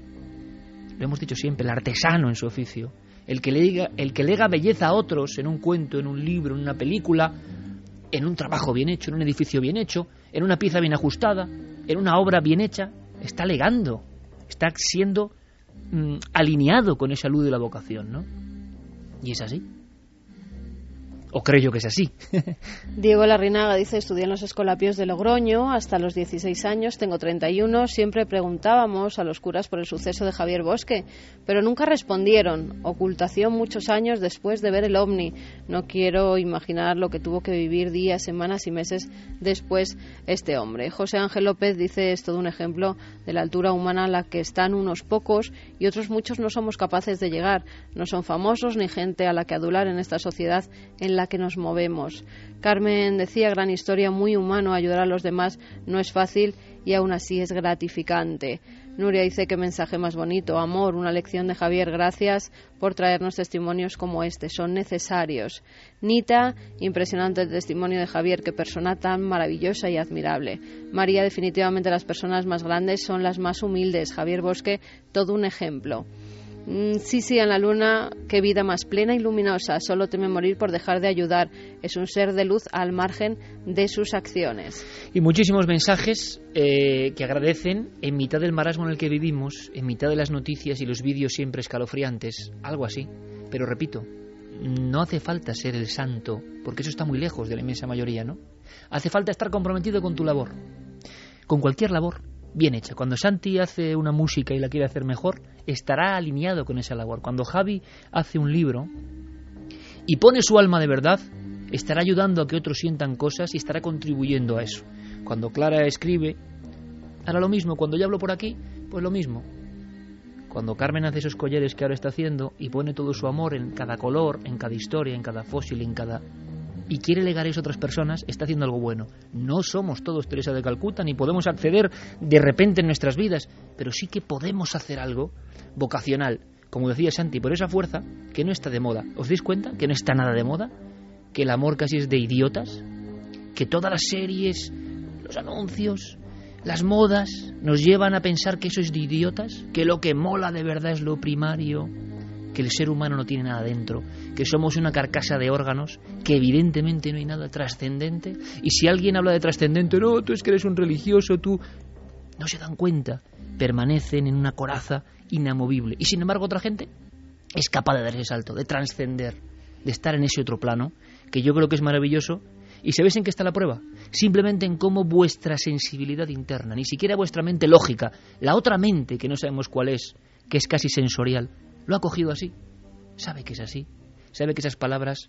Lo hemos dicho siempre, el artesano en su oficio. El que lega belleza a otros en un cuento, en un libro, en una película, en un trabajo bien hecho, en un edificio bien hecho, en una pieza bien ajustada, en una obra bien hecha, está legando, está siendo alineado con esa luz de la vocación, ¿no? Y es así. O creo yo que es así. Diego Larrinaga dice: estudié en los Escolapios de Logroño hasta los 16 años, tengo 31. Siempre preguntábamos a los curas por el suceso de Javier Bosque, pero nunca respondieron. Ocultación muchos años después de ver el ovni. No quiero imaginar lo que tuvo que vivir días, semanas y meses después este hombre. José Ángel López dice: es todo un ejemplo de la altura humana a la que están unos pocos y otros muchos no somos capaces de llegar. No son famosos ni gente a la que adular en esta sociedad en la que nos movemos. Carmen decía: gran historia, muy humano, ayudar a los demás no es fácil y aún así es gratificante. Nuria dice: qué mensaje más bonito, amor, una lección de Javier, gracias por traernos testimonios como este, son necesarios. Nita: impresionante el testimonio de Javier, qué persona tan maravillosa y admirable. María: definitivamente las personas más grandes son las más humildes. Javier Bosque, todo un ejemplo. Sí, en la luna, qué vida más plena y luminosa, solo teme morir por dejar de ayudar, es un ser de luz al margen de sus acciones. Y muchísimos mensajes que agradecen en mitad del marasmo en el que vivimos, en mitad de las noticias y los vídeos siempre escalofriantes, algo así. Pero repito, no hace falta ser el santo, porque eso está muy lejos de la inmensa mayoría, ¿no? Hace falta estar comprometido con tu labor, con cualquier labor bien hecha. Cuando Santi hace una música y la quiere hacer mejor, estará alineado con esa labor. Cuando Javi hace un libro y pone su alma de verdad, estará ayudando a que otros sientan cosas y estará contribuyendo a eso. Cuando Clara escribe, hará lo mismo. Cuando yo hablo por aquí, pues lo mismo. Cuando Carmen hace esos collares que ahora está haciendo y pone todo su amor en cada color, en cada historia, en cada fósil, en cada... y quiere legar eso a otras personas, está haciendo algo bueno. No somos todos Teresa de Calcuta, ni podemos acceder de repente en nuestras vidas, pero sí que podemos hacer algo vocacional, como decía Santi, por esa fuerza que no está de moda. ¿Os dais cuenta que no está nada de moda? Que el amor casi es de idiotas, que todas las series, los anuncios, las modas nos llevan a pensar que eso es de idiotas, que lo que mola de verdad es lo primario, que el ser humano no tiene nada dentro, que somos una carcasa de órganos, que evidentemente no hay nada trascendente. Y si alguien habla de trascendente, no, tú es que eres un religioso, tú... No se dan cuenta, permanecen en una coraza inamovible. Y sin embargo otra gente es capaz de dar ese salto, de trascender, de estar en ese otro plano, que yo creo que es maravilloso. ¿Y sabéis en qué está la prueba? Simplemente en cómo vuestra sensibilidad interna, ni siquiera vuestra mente lógica, la otra mente que no sabemos cuál es, que es casi sensorial, lo ha cogido así, sabe que es así, sabe que esas palabras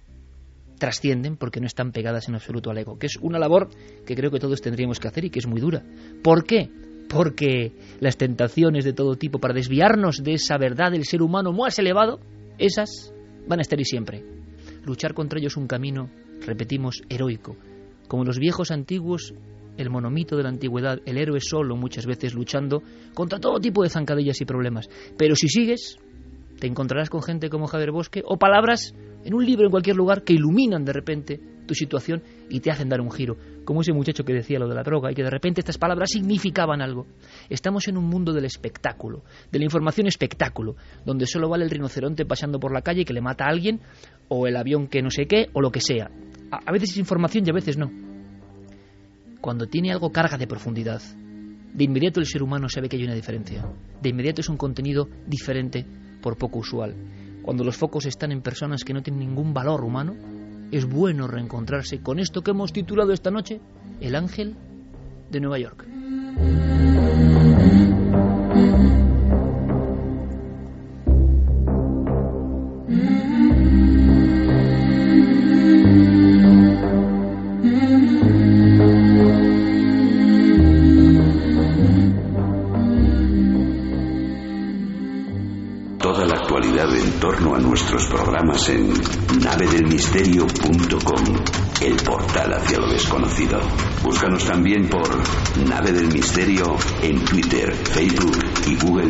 trascienden porque no están pegadas en absoluto al ego, que es una labor que creo que todos tendríamos que hacer y que es muy dura. ¿Por qué? Porque las tentaciones de todo tipo para desviarnos de esa verdad del ser humano más elevado, esas van a estar y siempre. Luchar contra ellos es un camino, repetimos, heroico. Como los viejos antiguos, el monomito de la antigüedad, el héroe solo muchas veces luchando contra todo tipo de zancadillas y problemas. Pero si sigues, te encontrarás con gente como Javier Bosque o palabras en un libro en cualquier lugar que iluminan de repente tu situación y te hacen dar un giro, como ese muchacho que decía lo de la droga y que de repente estas palabras significaban algo. Estamos en un mundo del espectáculo, de la información espectáculo, donde solo vale el rinoceronte pasando por la calle que le mata a alguien, o el avión que no sé qué, o lo que sea. A veces es información y a veces no. Cuando tiene algo carga de profundidad, de inmediato el ser humano sabe que hay una diferencia. De inmediato es un contenido diferente, por poco usual. Cuando los focos están en personas que no tienen ningún valor humano, es bueno reencontrarse con esto que hemos titulado esta noche, El Ángel de Nueva York. Toda la actualidad en torno a nuestros programas en navedelmisterio.com, el portal hacia lo desconocido. Búscanos también por Nave del Misterio en Twitter, Facebook y Google+.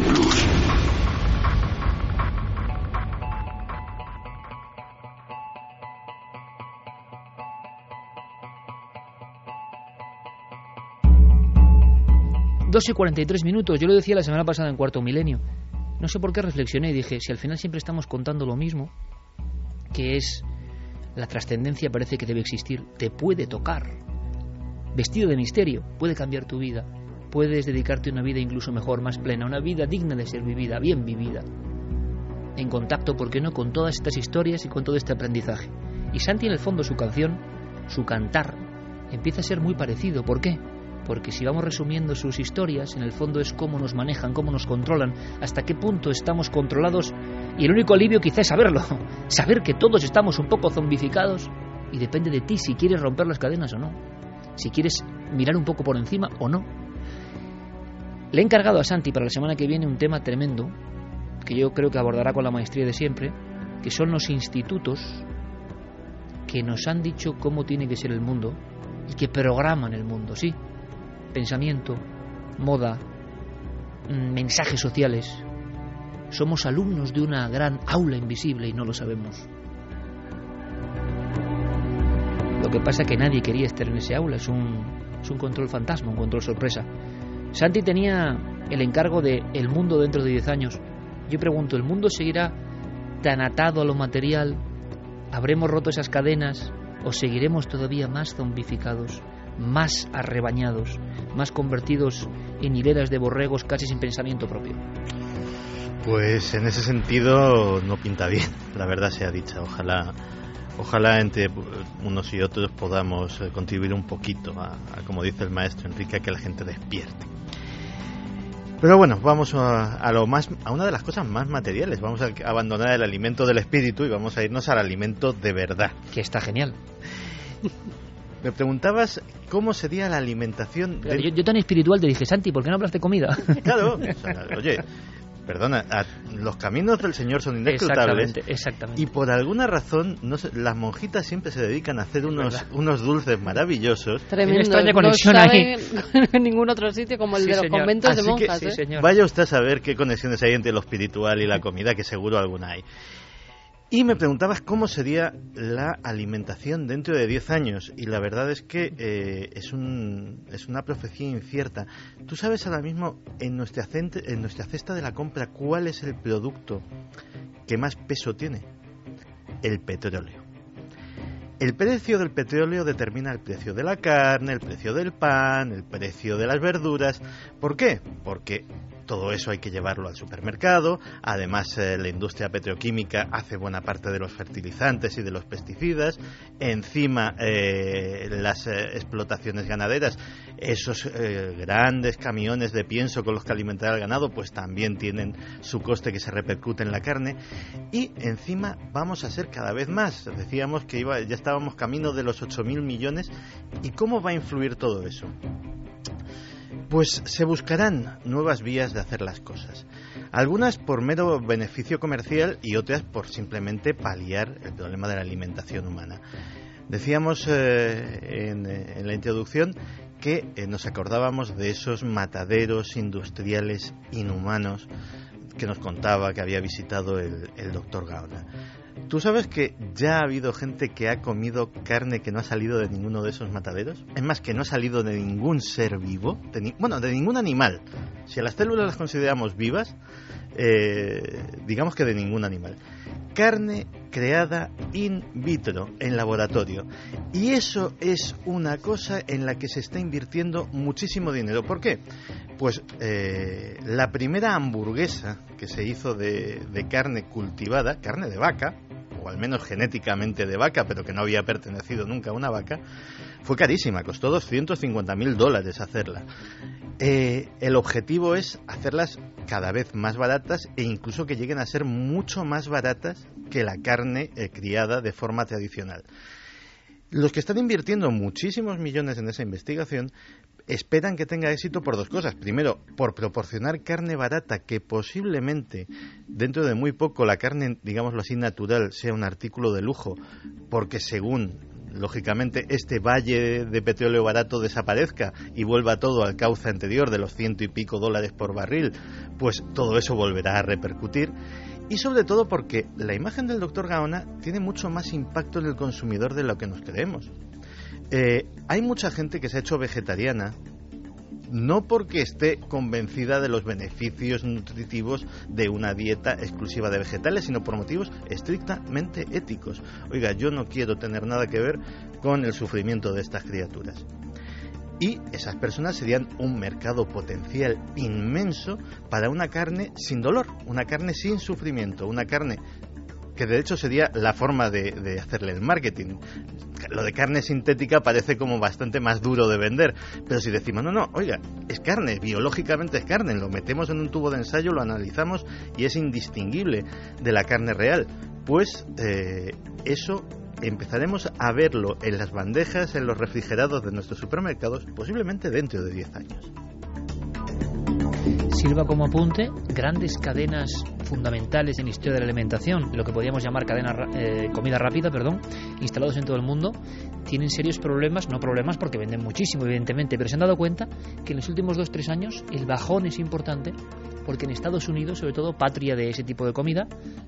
...12:43, yo lo decía la semana pasada en Cuarto Milenio. No sé por qué reflexioné y dije, si al final siempre estamos contando lo mismo, que es la trascendencia parece que debe existir, te puede tocar, vestido de misterio, puede cambiar tu vida, puedes dedicarte a una vida incluso mejor, más plena, una vida digna de ser vivida, bien vivida, en contacto, ¿por qué no?, con todas estas historias y con todo este aprendizaje. Y Santi, en el fondo, su canción, su cantar, empieza a ser muy parecido. ¿Por qué? Porque si vamos resumiendo sus historias, en el fondo es cómo nos manejan, cómo nos controlan, hasta qué punto estamos controlados, y el único alivio quizá es saberlo, saber que todos estamos un poco zombificados, y depende de ti si quieres romper las cadenas o no, si quieres mirar un poco por encima o no. Le he encargado a Santi para la semana que viene un tema tremendo, que yo creo que abordará con la maestría de siempre, que son los institutos que nos han dicho cómo tiene que ser el mundo y que programan el mundo, sí. Pensamiento, moda, mensajes sociales. Somos alumnos de una gran aula invisible y no lo sabemos. Lo que pasa es que nadie quería estar en ese aula. Es un control fantasma, un control sorpresa. Santi tenía el encargo de el mundo dentro de 10 años. Yo pregunto, ¿el mundo seguirá tan atado a lo material? ¿Habremos roto esas cadenas? ¿O seguiremos todavía más zombificados, más arrebañados, más convertidos en hileras de borregos casi sin pensamiento propio? Pues en ese sentido no pinta bien, la verdad sea dicha. Ojalá entre unos y otros podamos contribuir un poquito a, como dice el maestro Enrique, a que la gente despierte. Pero bueno, vamos a una de las cosas más materiales. Vamos a abandonar el alimento del espíritu y vamos a irnos al alimento de verdad. Que está genial. Me preguntabas cómo sería la alimentación... Yo tan espiritual te dije, Santi, ¿por qué no hablas de comida? Claro, oye... Perdona, los caminos del Señor son inescrutables. Exactamente. Y por alguna razón, no sé, las monjitas siempre se dedican a hacer unos dulces maravillosos. Tremendo. Una extraña conexión ahí. En ningún otro sitio como el de los conventos Así de monjas. Que, vaya usted a saber qué conexiones hay entre lo espiritual y la comida, que seguro alguna hay. Y me preguntabas cómo sería la alimentación dentro de 10 años. Y la verdad es que es una profecía incierta. ¿Tú sabes ahora mismo en nuestra cesta de la compra cuál es el producto que más peso tiene? El petróleo. El precio del petróleo determina el precio de la carne, el precio del pan, el precio de las verduras. ¿Por qué? Porque todo eso hay que llevarlo al supermercado. Además, la industria petroquímica hace buena parte de los fertilizantes y de los pesticidas. Encima, las explotaciones ganaderas, esos grandes camiones de pienso con los que alimentar al ganado, pues también tienen su coste que se repercute en la carne. Y encima vamos a ser cada vez más. Decíamos que ya estábamos camino de los 8.000 millones. ¿Y cómo va a influir todo eso? Pues se buscarán nuevas vías de hacer las cosas. Algunas por mero beneficio comercial y otras por simplemente paliar el problema de la alimentación humana. Decíamos en la introducción que nos acordábamos de esos mataderos industriales inhumanos que nos contaba que había visitado el doctor Gaona. ¿Tú sabes que ya ha habido gente que ha comido carne que no ha salido de ninguno de esos mataderos? Es más, que no ha salido de ningún ser vivo, de ningún animal. Si a las células las consideramos vivas, digamos que de ningún animal. Carne creada in vitro, en laboratorio. Y eso es una cosa en la que se está invirtiendo muchísimo dinero. ¿Por qué? Pues la primera hamburguesa que se hizo de carne cultivada, carne de vaca, o al menos genéticamente de vaca, pero que no había pertenecido nunca a una vaca, fue carísima, costó $250.000 hacerla. El objetivo es hacerlas cada vez más baratas e incluso que lleguen a ser mucho más baratas que la carne criada de forma tradicional. Los que están invirtiendo muchísimos millones en esa investigación esperan que tenga éxito por dos cosas. Primero, por proporcionar carne barata, que posiblemente dentro de muy poco la carne, digámoslo así, natural, sea un artículo de lujo, porque según, lógicamente, este valle de petróleo barato desaparezca y vuelva todo al cauce anterior de los $100 y pico por barril, pues todo eso volverá a repercutir. Y sobre todo porque la imagen del doctor Gaona tiene mucho más impacto en el consumidor de lo que nos creemos. Hay mucha gente que se ha hecho vegetariana, no porque esté convencida de los beneficios nutritivos de una dieta exclusiva de vegetales, sino por motivos estrictamente éticos. Oiga, yo no quiero tener nada que ver con el sufrimiento de estas criaturas. Y esas personas serían un mercado potencial inmenso para una carne sin dolor, una carne sin sufrimiento, una carne que de hecho sería la forma de hacerle el marketing. Lo de carne sintética parece como bastante más duro de vender, pero si decimos, no, oiga, es carne, biológicamente es carne, lo metemos en un tubo de ensayo, lo analizamos y es indistinguible de la carne real, pues eso empezaremos a verlo en las bandejas, en los refrigerados de nuestros supermercados, posiblemente dentro de 10 años. Sirva como apunte, grandes cadenas fundamentales en la historia de la alimentación, lo que podríamos llamar comida rápida, instalados en todo el mundo, tienen serios problemas, no problemas porque venden muchísimo, evidentemente, pero se han dado cuenta que en los últimos 2-3 años el bajón es importante porque en Estados Unidos, sobre todo, patria de ese tipo de comida,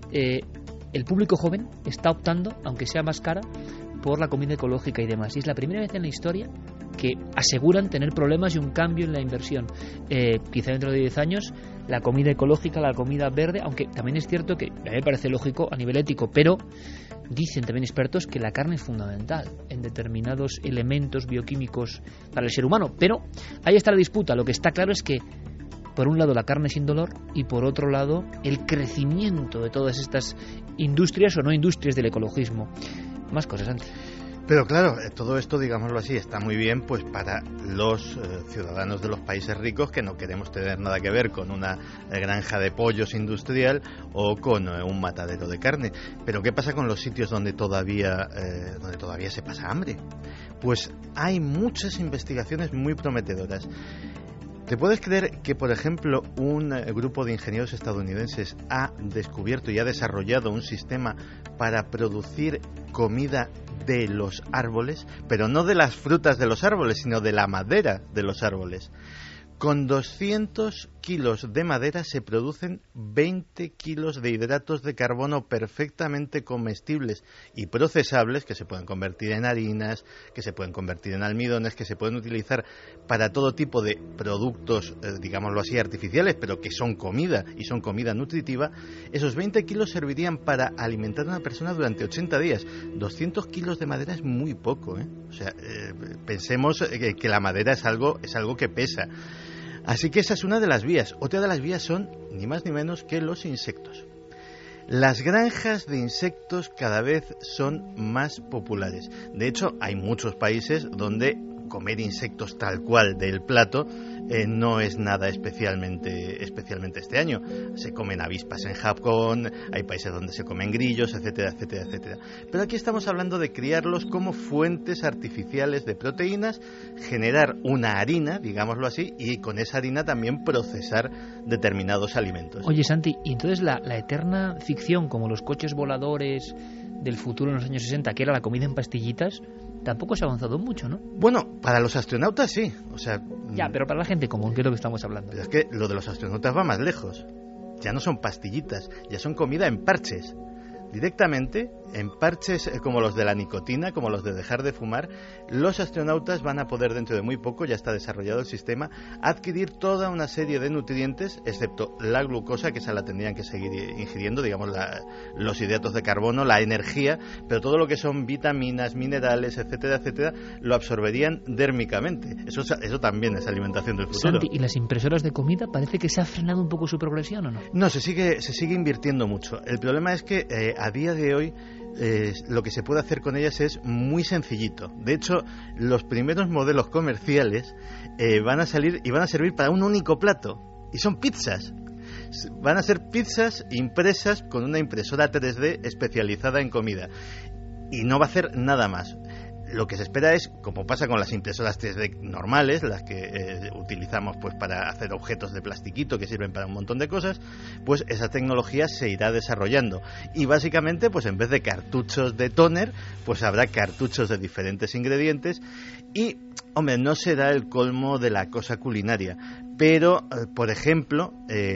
el público joven está optando, aunque sea más cara, por la comida ecológica y demás. Y es la primera vez en la historia que aseguran tener problemas y un cambio en la inversión. Quizá dentro de 10 años la comida ecológica, la comida verde, aunque también es cierto que a mí me parece lógico a nivel ético, pero dicen también expertos que la carne es fundamental en determinados elementos bioquímicos para el ser humano. Pero ahí está la disputa. Lo que está claro es que por un lado la carne sin dolor y por otro lado el crecimiento de todas estas industrias o no industrias del ecologismo. Más cosas antes. Pero claro, todo esto, digámoslo así, está muy bien pues para los ciudadanos de los países ricos que no queremos tener nada que ver con una granja de pollos industrial o con un matadero de carne. Pero ¿qué pasa con los sitios donde todavía se pasa hambre? Pues hay muchas investigaciones muy prometedoras. ¿Te puedes creer que, por ejemplo, un grupo de ingenieros estadounidenses ha descubierto y ha desarrollado un sistema para producir comida de los árboles, pero no de las frutas de los árboles, sino de la madera de los árboles? Con 200 kilos de madera se producen 20 kilos de hidratos de carbono perfectamente comestibles y procesables, que se pueden convertir en harinas, que se pueden convertir en almidones, que se pueden utilizar para todo tipo de productos, digámoslo así, artificiales, pero que son comida y son comida nutritiva. Esos 20 kilos servirían para alimentar a una persona durante 80 días. 200 kilos de madera es muy poco, ¿eh? O sea, pensemos que la madera es algo que pesa. Así que esa es una de las vías. Otra de las vías son ni más ni menos que los insectos. Las granjas de insectos cada vez son más populares. De hecho, hay muchos países donde comer insectos tal cual del plato no es nada especialmente este año. Se comen avispas en Japón, hay países donde se comen grillos, etcétera, etcétera, etcétera. Pero aquí estamos hablando de criarlos como fuentes artificiales de proteínas, generar una harina, digámoslo así, y con esa harina también procesar determinados alimentos. Oye, Santi, y entonces la eterna ficción, como los coches voladores del futuro en los años 60, que era la comida en pastillitas, tampoco se ha avanzado mucho, ¿no? Bueno, para los astronautas sí, o sea... Ya, pero para la gente común, ¿qué es lo que estamos hablando? Pero es que lo de los astronautas va más lejos. Ya no son pastillitas, ya son comida en parches. Directamente, en parches como los de la nicotina, como los de dejar de fumar, los astronautas van a poder dentro de muy poco, ya está desarrollado el sistema, adquirir toda una serie de nutrientes, excepto la glucosa, que esa la tendrían que seguir ingiriendo, digamos los hidratos de carbono, la energía, pero todo lo que son vitaminas, minerales, etcétera, etcétera, lo absorberían dérmicamente. Eso también es alimentación del futuro. Santi, ¿y las impresoras de comida parece que se ha frenado un poco su progresión o no? No, se sigue invirtiendo mucho. El problema es que a día de hoy lo que se puede hacer con ellas es muy sencillito. De hecho, los primeros modelos comerciales van a salir y van a servir para un único plato, y son pizzas. Van a ser pizzas impresas con una impresora 3D especializada en comida, y no va a hacer nada más. Lo que se espera es, como pasa con las impresoras 3D normales, las que utilizamos pues para hacer objetos de plastiquito que sirven para un montón de cosas, pues esa tecnología se irá desarrollando. Y básicamente, pues en vez de cartuchos de tóner, pues habrá cartuchos de diferentes ingredientes. Y, hombre, no será el colmo de la cosa culinaria, pero, por ejemplo,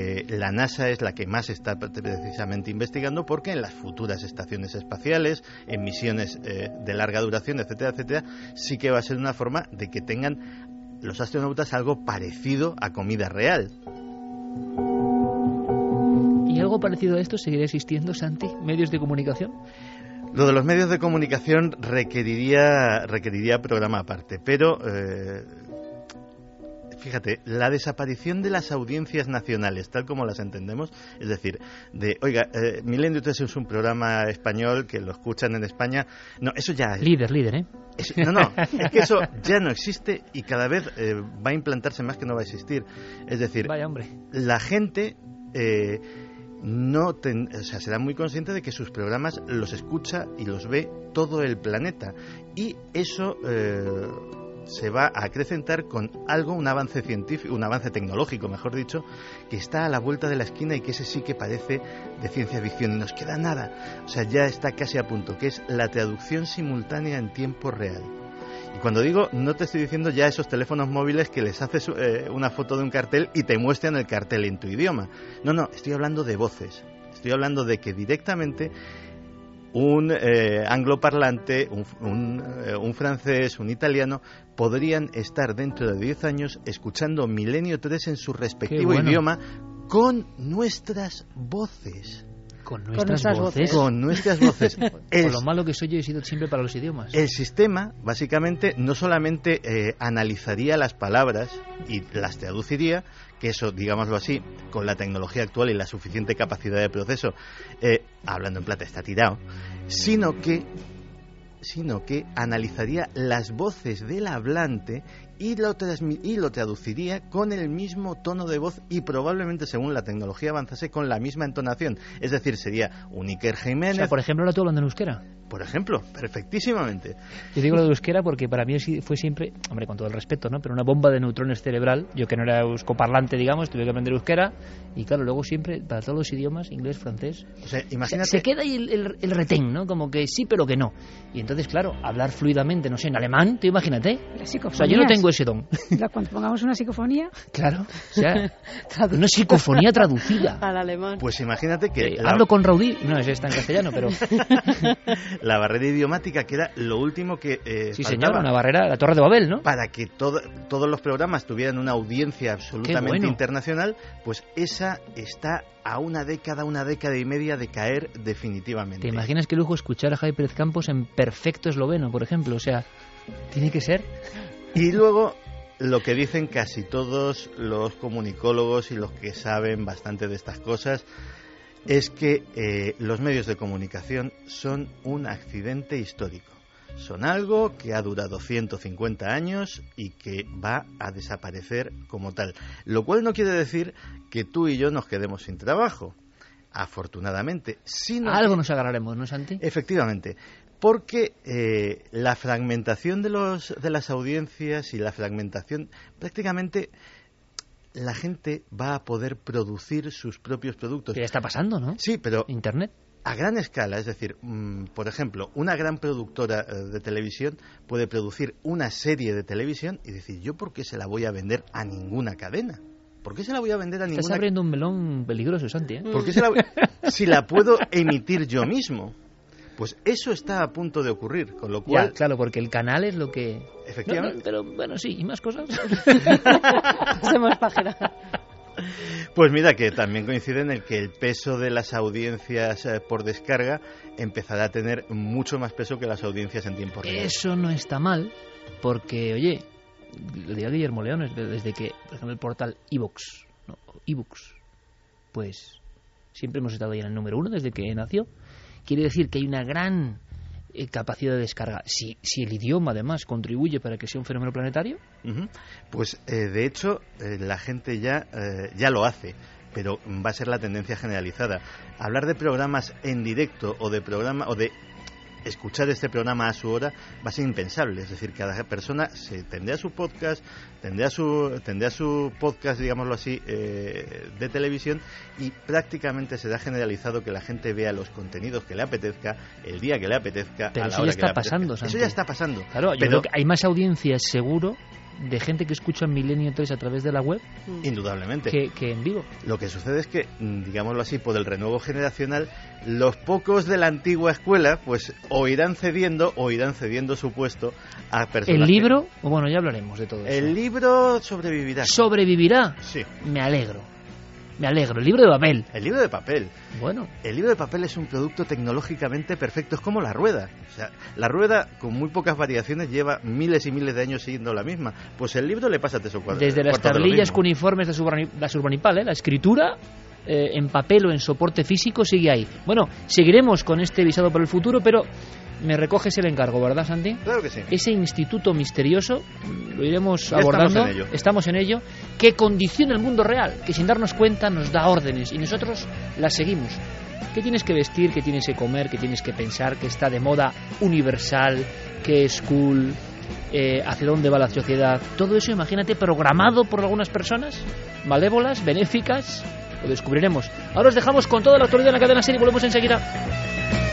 la NASA es la que más está precisamente investigando, porque en las futuras estaciones espaciales, en misiones de larga duración, etcétera, etcétera, sí que va a ser una forma de que tengan los astronautas algo parecido a comida real. ¿Y algo parecido a esto seguirá existiendo, Santi? ¿Medios de comunicación? Lo de los medios de comunicación requeriría programa aparte, pero fíjate, la desaparición de las audiencias nacionales, tal como las entendemos, es decir, oiga, Milenio 3 es un programa español que lo escuchan en España. No, eso ya... Líder, ¿eh? Es que eso ya no existe y cada vez va a implantarse más que no va a existir. Es decir, vaya hombre, la gente será muy consciente de que sus programas los escucha y los ve todo el planeta, y eso se va a acrecentar con un avance científico, un avance tecnológico, mejor dicho, que está a la vuelta de la esquina y que ese sí que parece de ciencia ficción, y nos queda nada, o sea, ya está casi a punto, que es la traducción simultánea en tiempo real. Y cuando digo, no te estoy diciendo ya esos teléfonos móviles que les haces una foto de un cartel y te muestran el cartel en tu idioma. No, estoy hablando de voces. Estoy hablando de que directamente un angloparlante, un francés, un italiano, podrían estar dentro de 10 años escuchando Milenio 3 en su respectivo idioma con nuestras voces. Con nuestras voces. Con nuestras voces. Por lo malo que soy yo, he sido siempre para los idiomas. El sistema, básicamente, no solamente analizaría las palabras y las traduciría, que eso, digámoslo así, con la tecnología actual y la suficiente capacidad de proceso, hablando en plata, está tirado, sino que analizaría las voces del hablante y lo traduciría con el mismo tono de voz y probablemente, según la tecnología avanzase, con la misma entonación. Es decir, sería un Iker Jiménez... O sea, por ejemplo, ahora tú hablando en euskera. Por ejemplo, perfectísimamente. Yo digo lo de euskera porque para mí fue siempre, hombre, con todo el respeto, ¿no? Pero una bomba de neutrones cerebral. Yo que no era euskoparlante, digamos, tuve que aprender euskera. Y claro, luego siempre, para todos los idiomas, inglés, francés... O sea, imagínate... Se queda ahí el retén, ¿no? Como que sí, pero que no. Y entonces, claro, hablar fluidamente, no sé, en alemán, tú imagínate. O sea, yo no tengo ese don. Cuando pongamos una psicofonía... Claro, o sea, una psicofonía traducida. Al alemán. Pues imagínate que... Hablo con Raudí, no, ese está en castellano, pero... La barrera idiomática, que era lo último que sí, faltaba, señor, una barrera, la Torre de Babel, ¿no? Para que todos los programas tuvieran una audiencia absolutamente internacional, pues esa está a una década y media de caer definitivamente. ¿Te imaginas qué lujo escuchar a Javi Pérez Campos en perfecto esloveno, por ejemplo? O sea, tiene que ser... Y luego, lo que dicen casi todos los comunicólogos y los que saben bastante de estas cosas, es que los medios de comunicación son un accidente histórico. Son algo que ha durado 150 años y que va a desaparecer como tal. Lo cual no quiere decir que tú y yo nos quedemos sin trabajo, afortunadamente. Sino algo nos agarraremos, ¿no, Santi? Efectivamente. Porque la fragmentación de las audiencias y la fragmentación, prácticamente la gente va a poder producir sus propios productos. ¿Qué está pasando, no? Sí, pero... Internet. A gran escala, es decir, por ejemplo, una gran productora de televisión puede producir una serie de televisión y decir, ¿yo por qué se la voy a vender a ninguna cadena? ¿Por qué se la voy a vender a ninguna cadena? Estás abriendo un melón peligroso, Santi, ¿eh? ¿Por qué si la puedo emitir yo mismo? Pues eso está a punto de ocurrir, con lo cual... Ya, claro, porque el canal es lo que... Efectivamente. No, pero bueno, sí, y más cosas. Hacemos página. Pues mira, que también coincide en el que el peso de las audiencias por descarga empezará a tener mucho más peso que las audiencias en tiempo real. Eso no está mal, porque, oye, lo diría Guillermo Leones, desde que, por ejemplo, el portal iVoox, pues siempre hemos estado ahí en el número 1 desde que nació. Quiere decir que hay una gran capacidad de descarga. Si el idioma, además, contribuye para que sea un fenómeno planetario. Pues, de hecho, la gente ya lo hace, pero va a ser la tendencia generalizada. Hablar de programas en directo o de escuchar este programa a su hora va a ser impensable. Es decir, cada persona tendrá su podcast, tendrá su podcast, digámoslo así, de televisión, y prácticamente será generalizado que la gente vea los contenidos que le apetezca, el día que le apetezca, pero a la hora que le apetezca. Pasando, Santi. Eso ya está pasando. Claro, yo creo que hay más audiencias, seguro, de gente que escucha Milenio 3 a través de la web, indudablemente, que en vivo. Lo que sucede es que, digámoslo así, por el renuevo generacional, los pocos de la antigua escuela pues o irán cediendo su puesto a personas. ¿El libro? Bueno, ya hablaremos de todo eso. El libro sobrevivirá. ¿Sobrevivirá? Sí. Me alegro. Me alegro. El libro de papel. El libro de papel. Bueno. El libro de papel es un producto tecnológicamente perfecto. Es como la rueda. O sea, la rueda, con muy pocas variaciones, lleva miles y miles de años siguiendo la misma. Pues el libro le pasa 3 o 4. Desde las tablillas cuneiformes de la Surbanipal, la escritura en papel o en soporte físico sigue ahí. Bueno, seguiremos con este visado por el futuro, pero me recoges el encargo, ¿verdad, Santi? Claro que sí. Ese instituto misterioso lo iremos abordando. Estamos en ello. Que condiciona el mundo real, que sin darnos cuenta nos da órdenes y nosotros las seguimos. ¿Qué tienes que vestir? ¿Qué tienes que comer? ¿Qué tienes que pensar? ¿Qué está de moda universal? ¿Qué es cool? ¿Hacia dónde va la sociedad? Todo eso, imagínate, programado por algunas personas malévolas, benéficas. Lo descubriremos. Ahora os dejamos con toda la actualidad en la cadena SER y volvemos enseguida.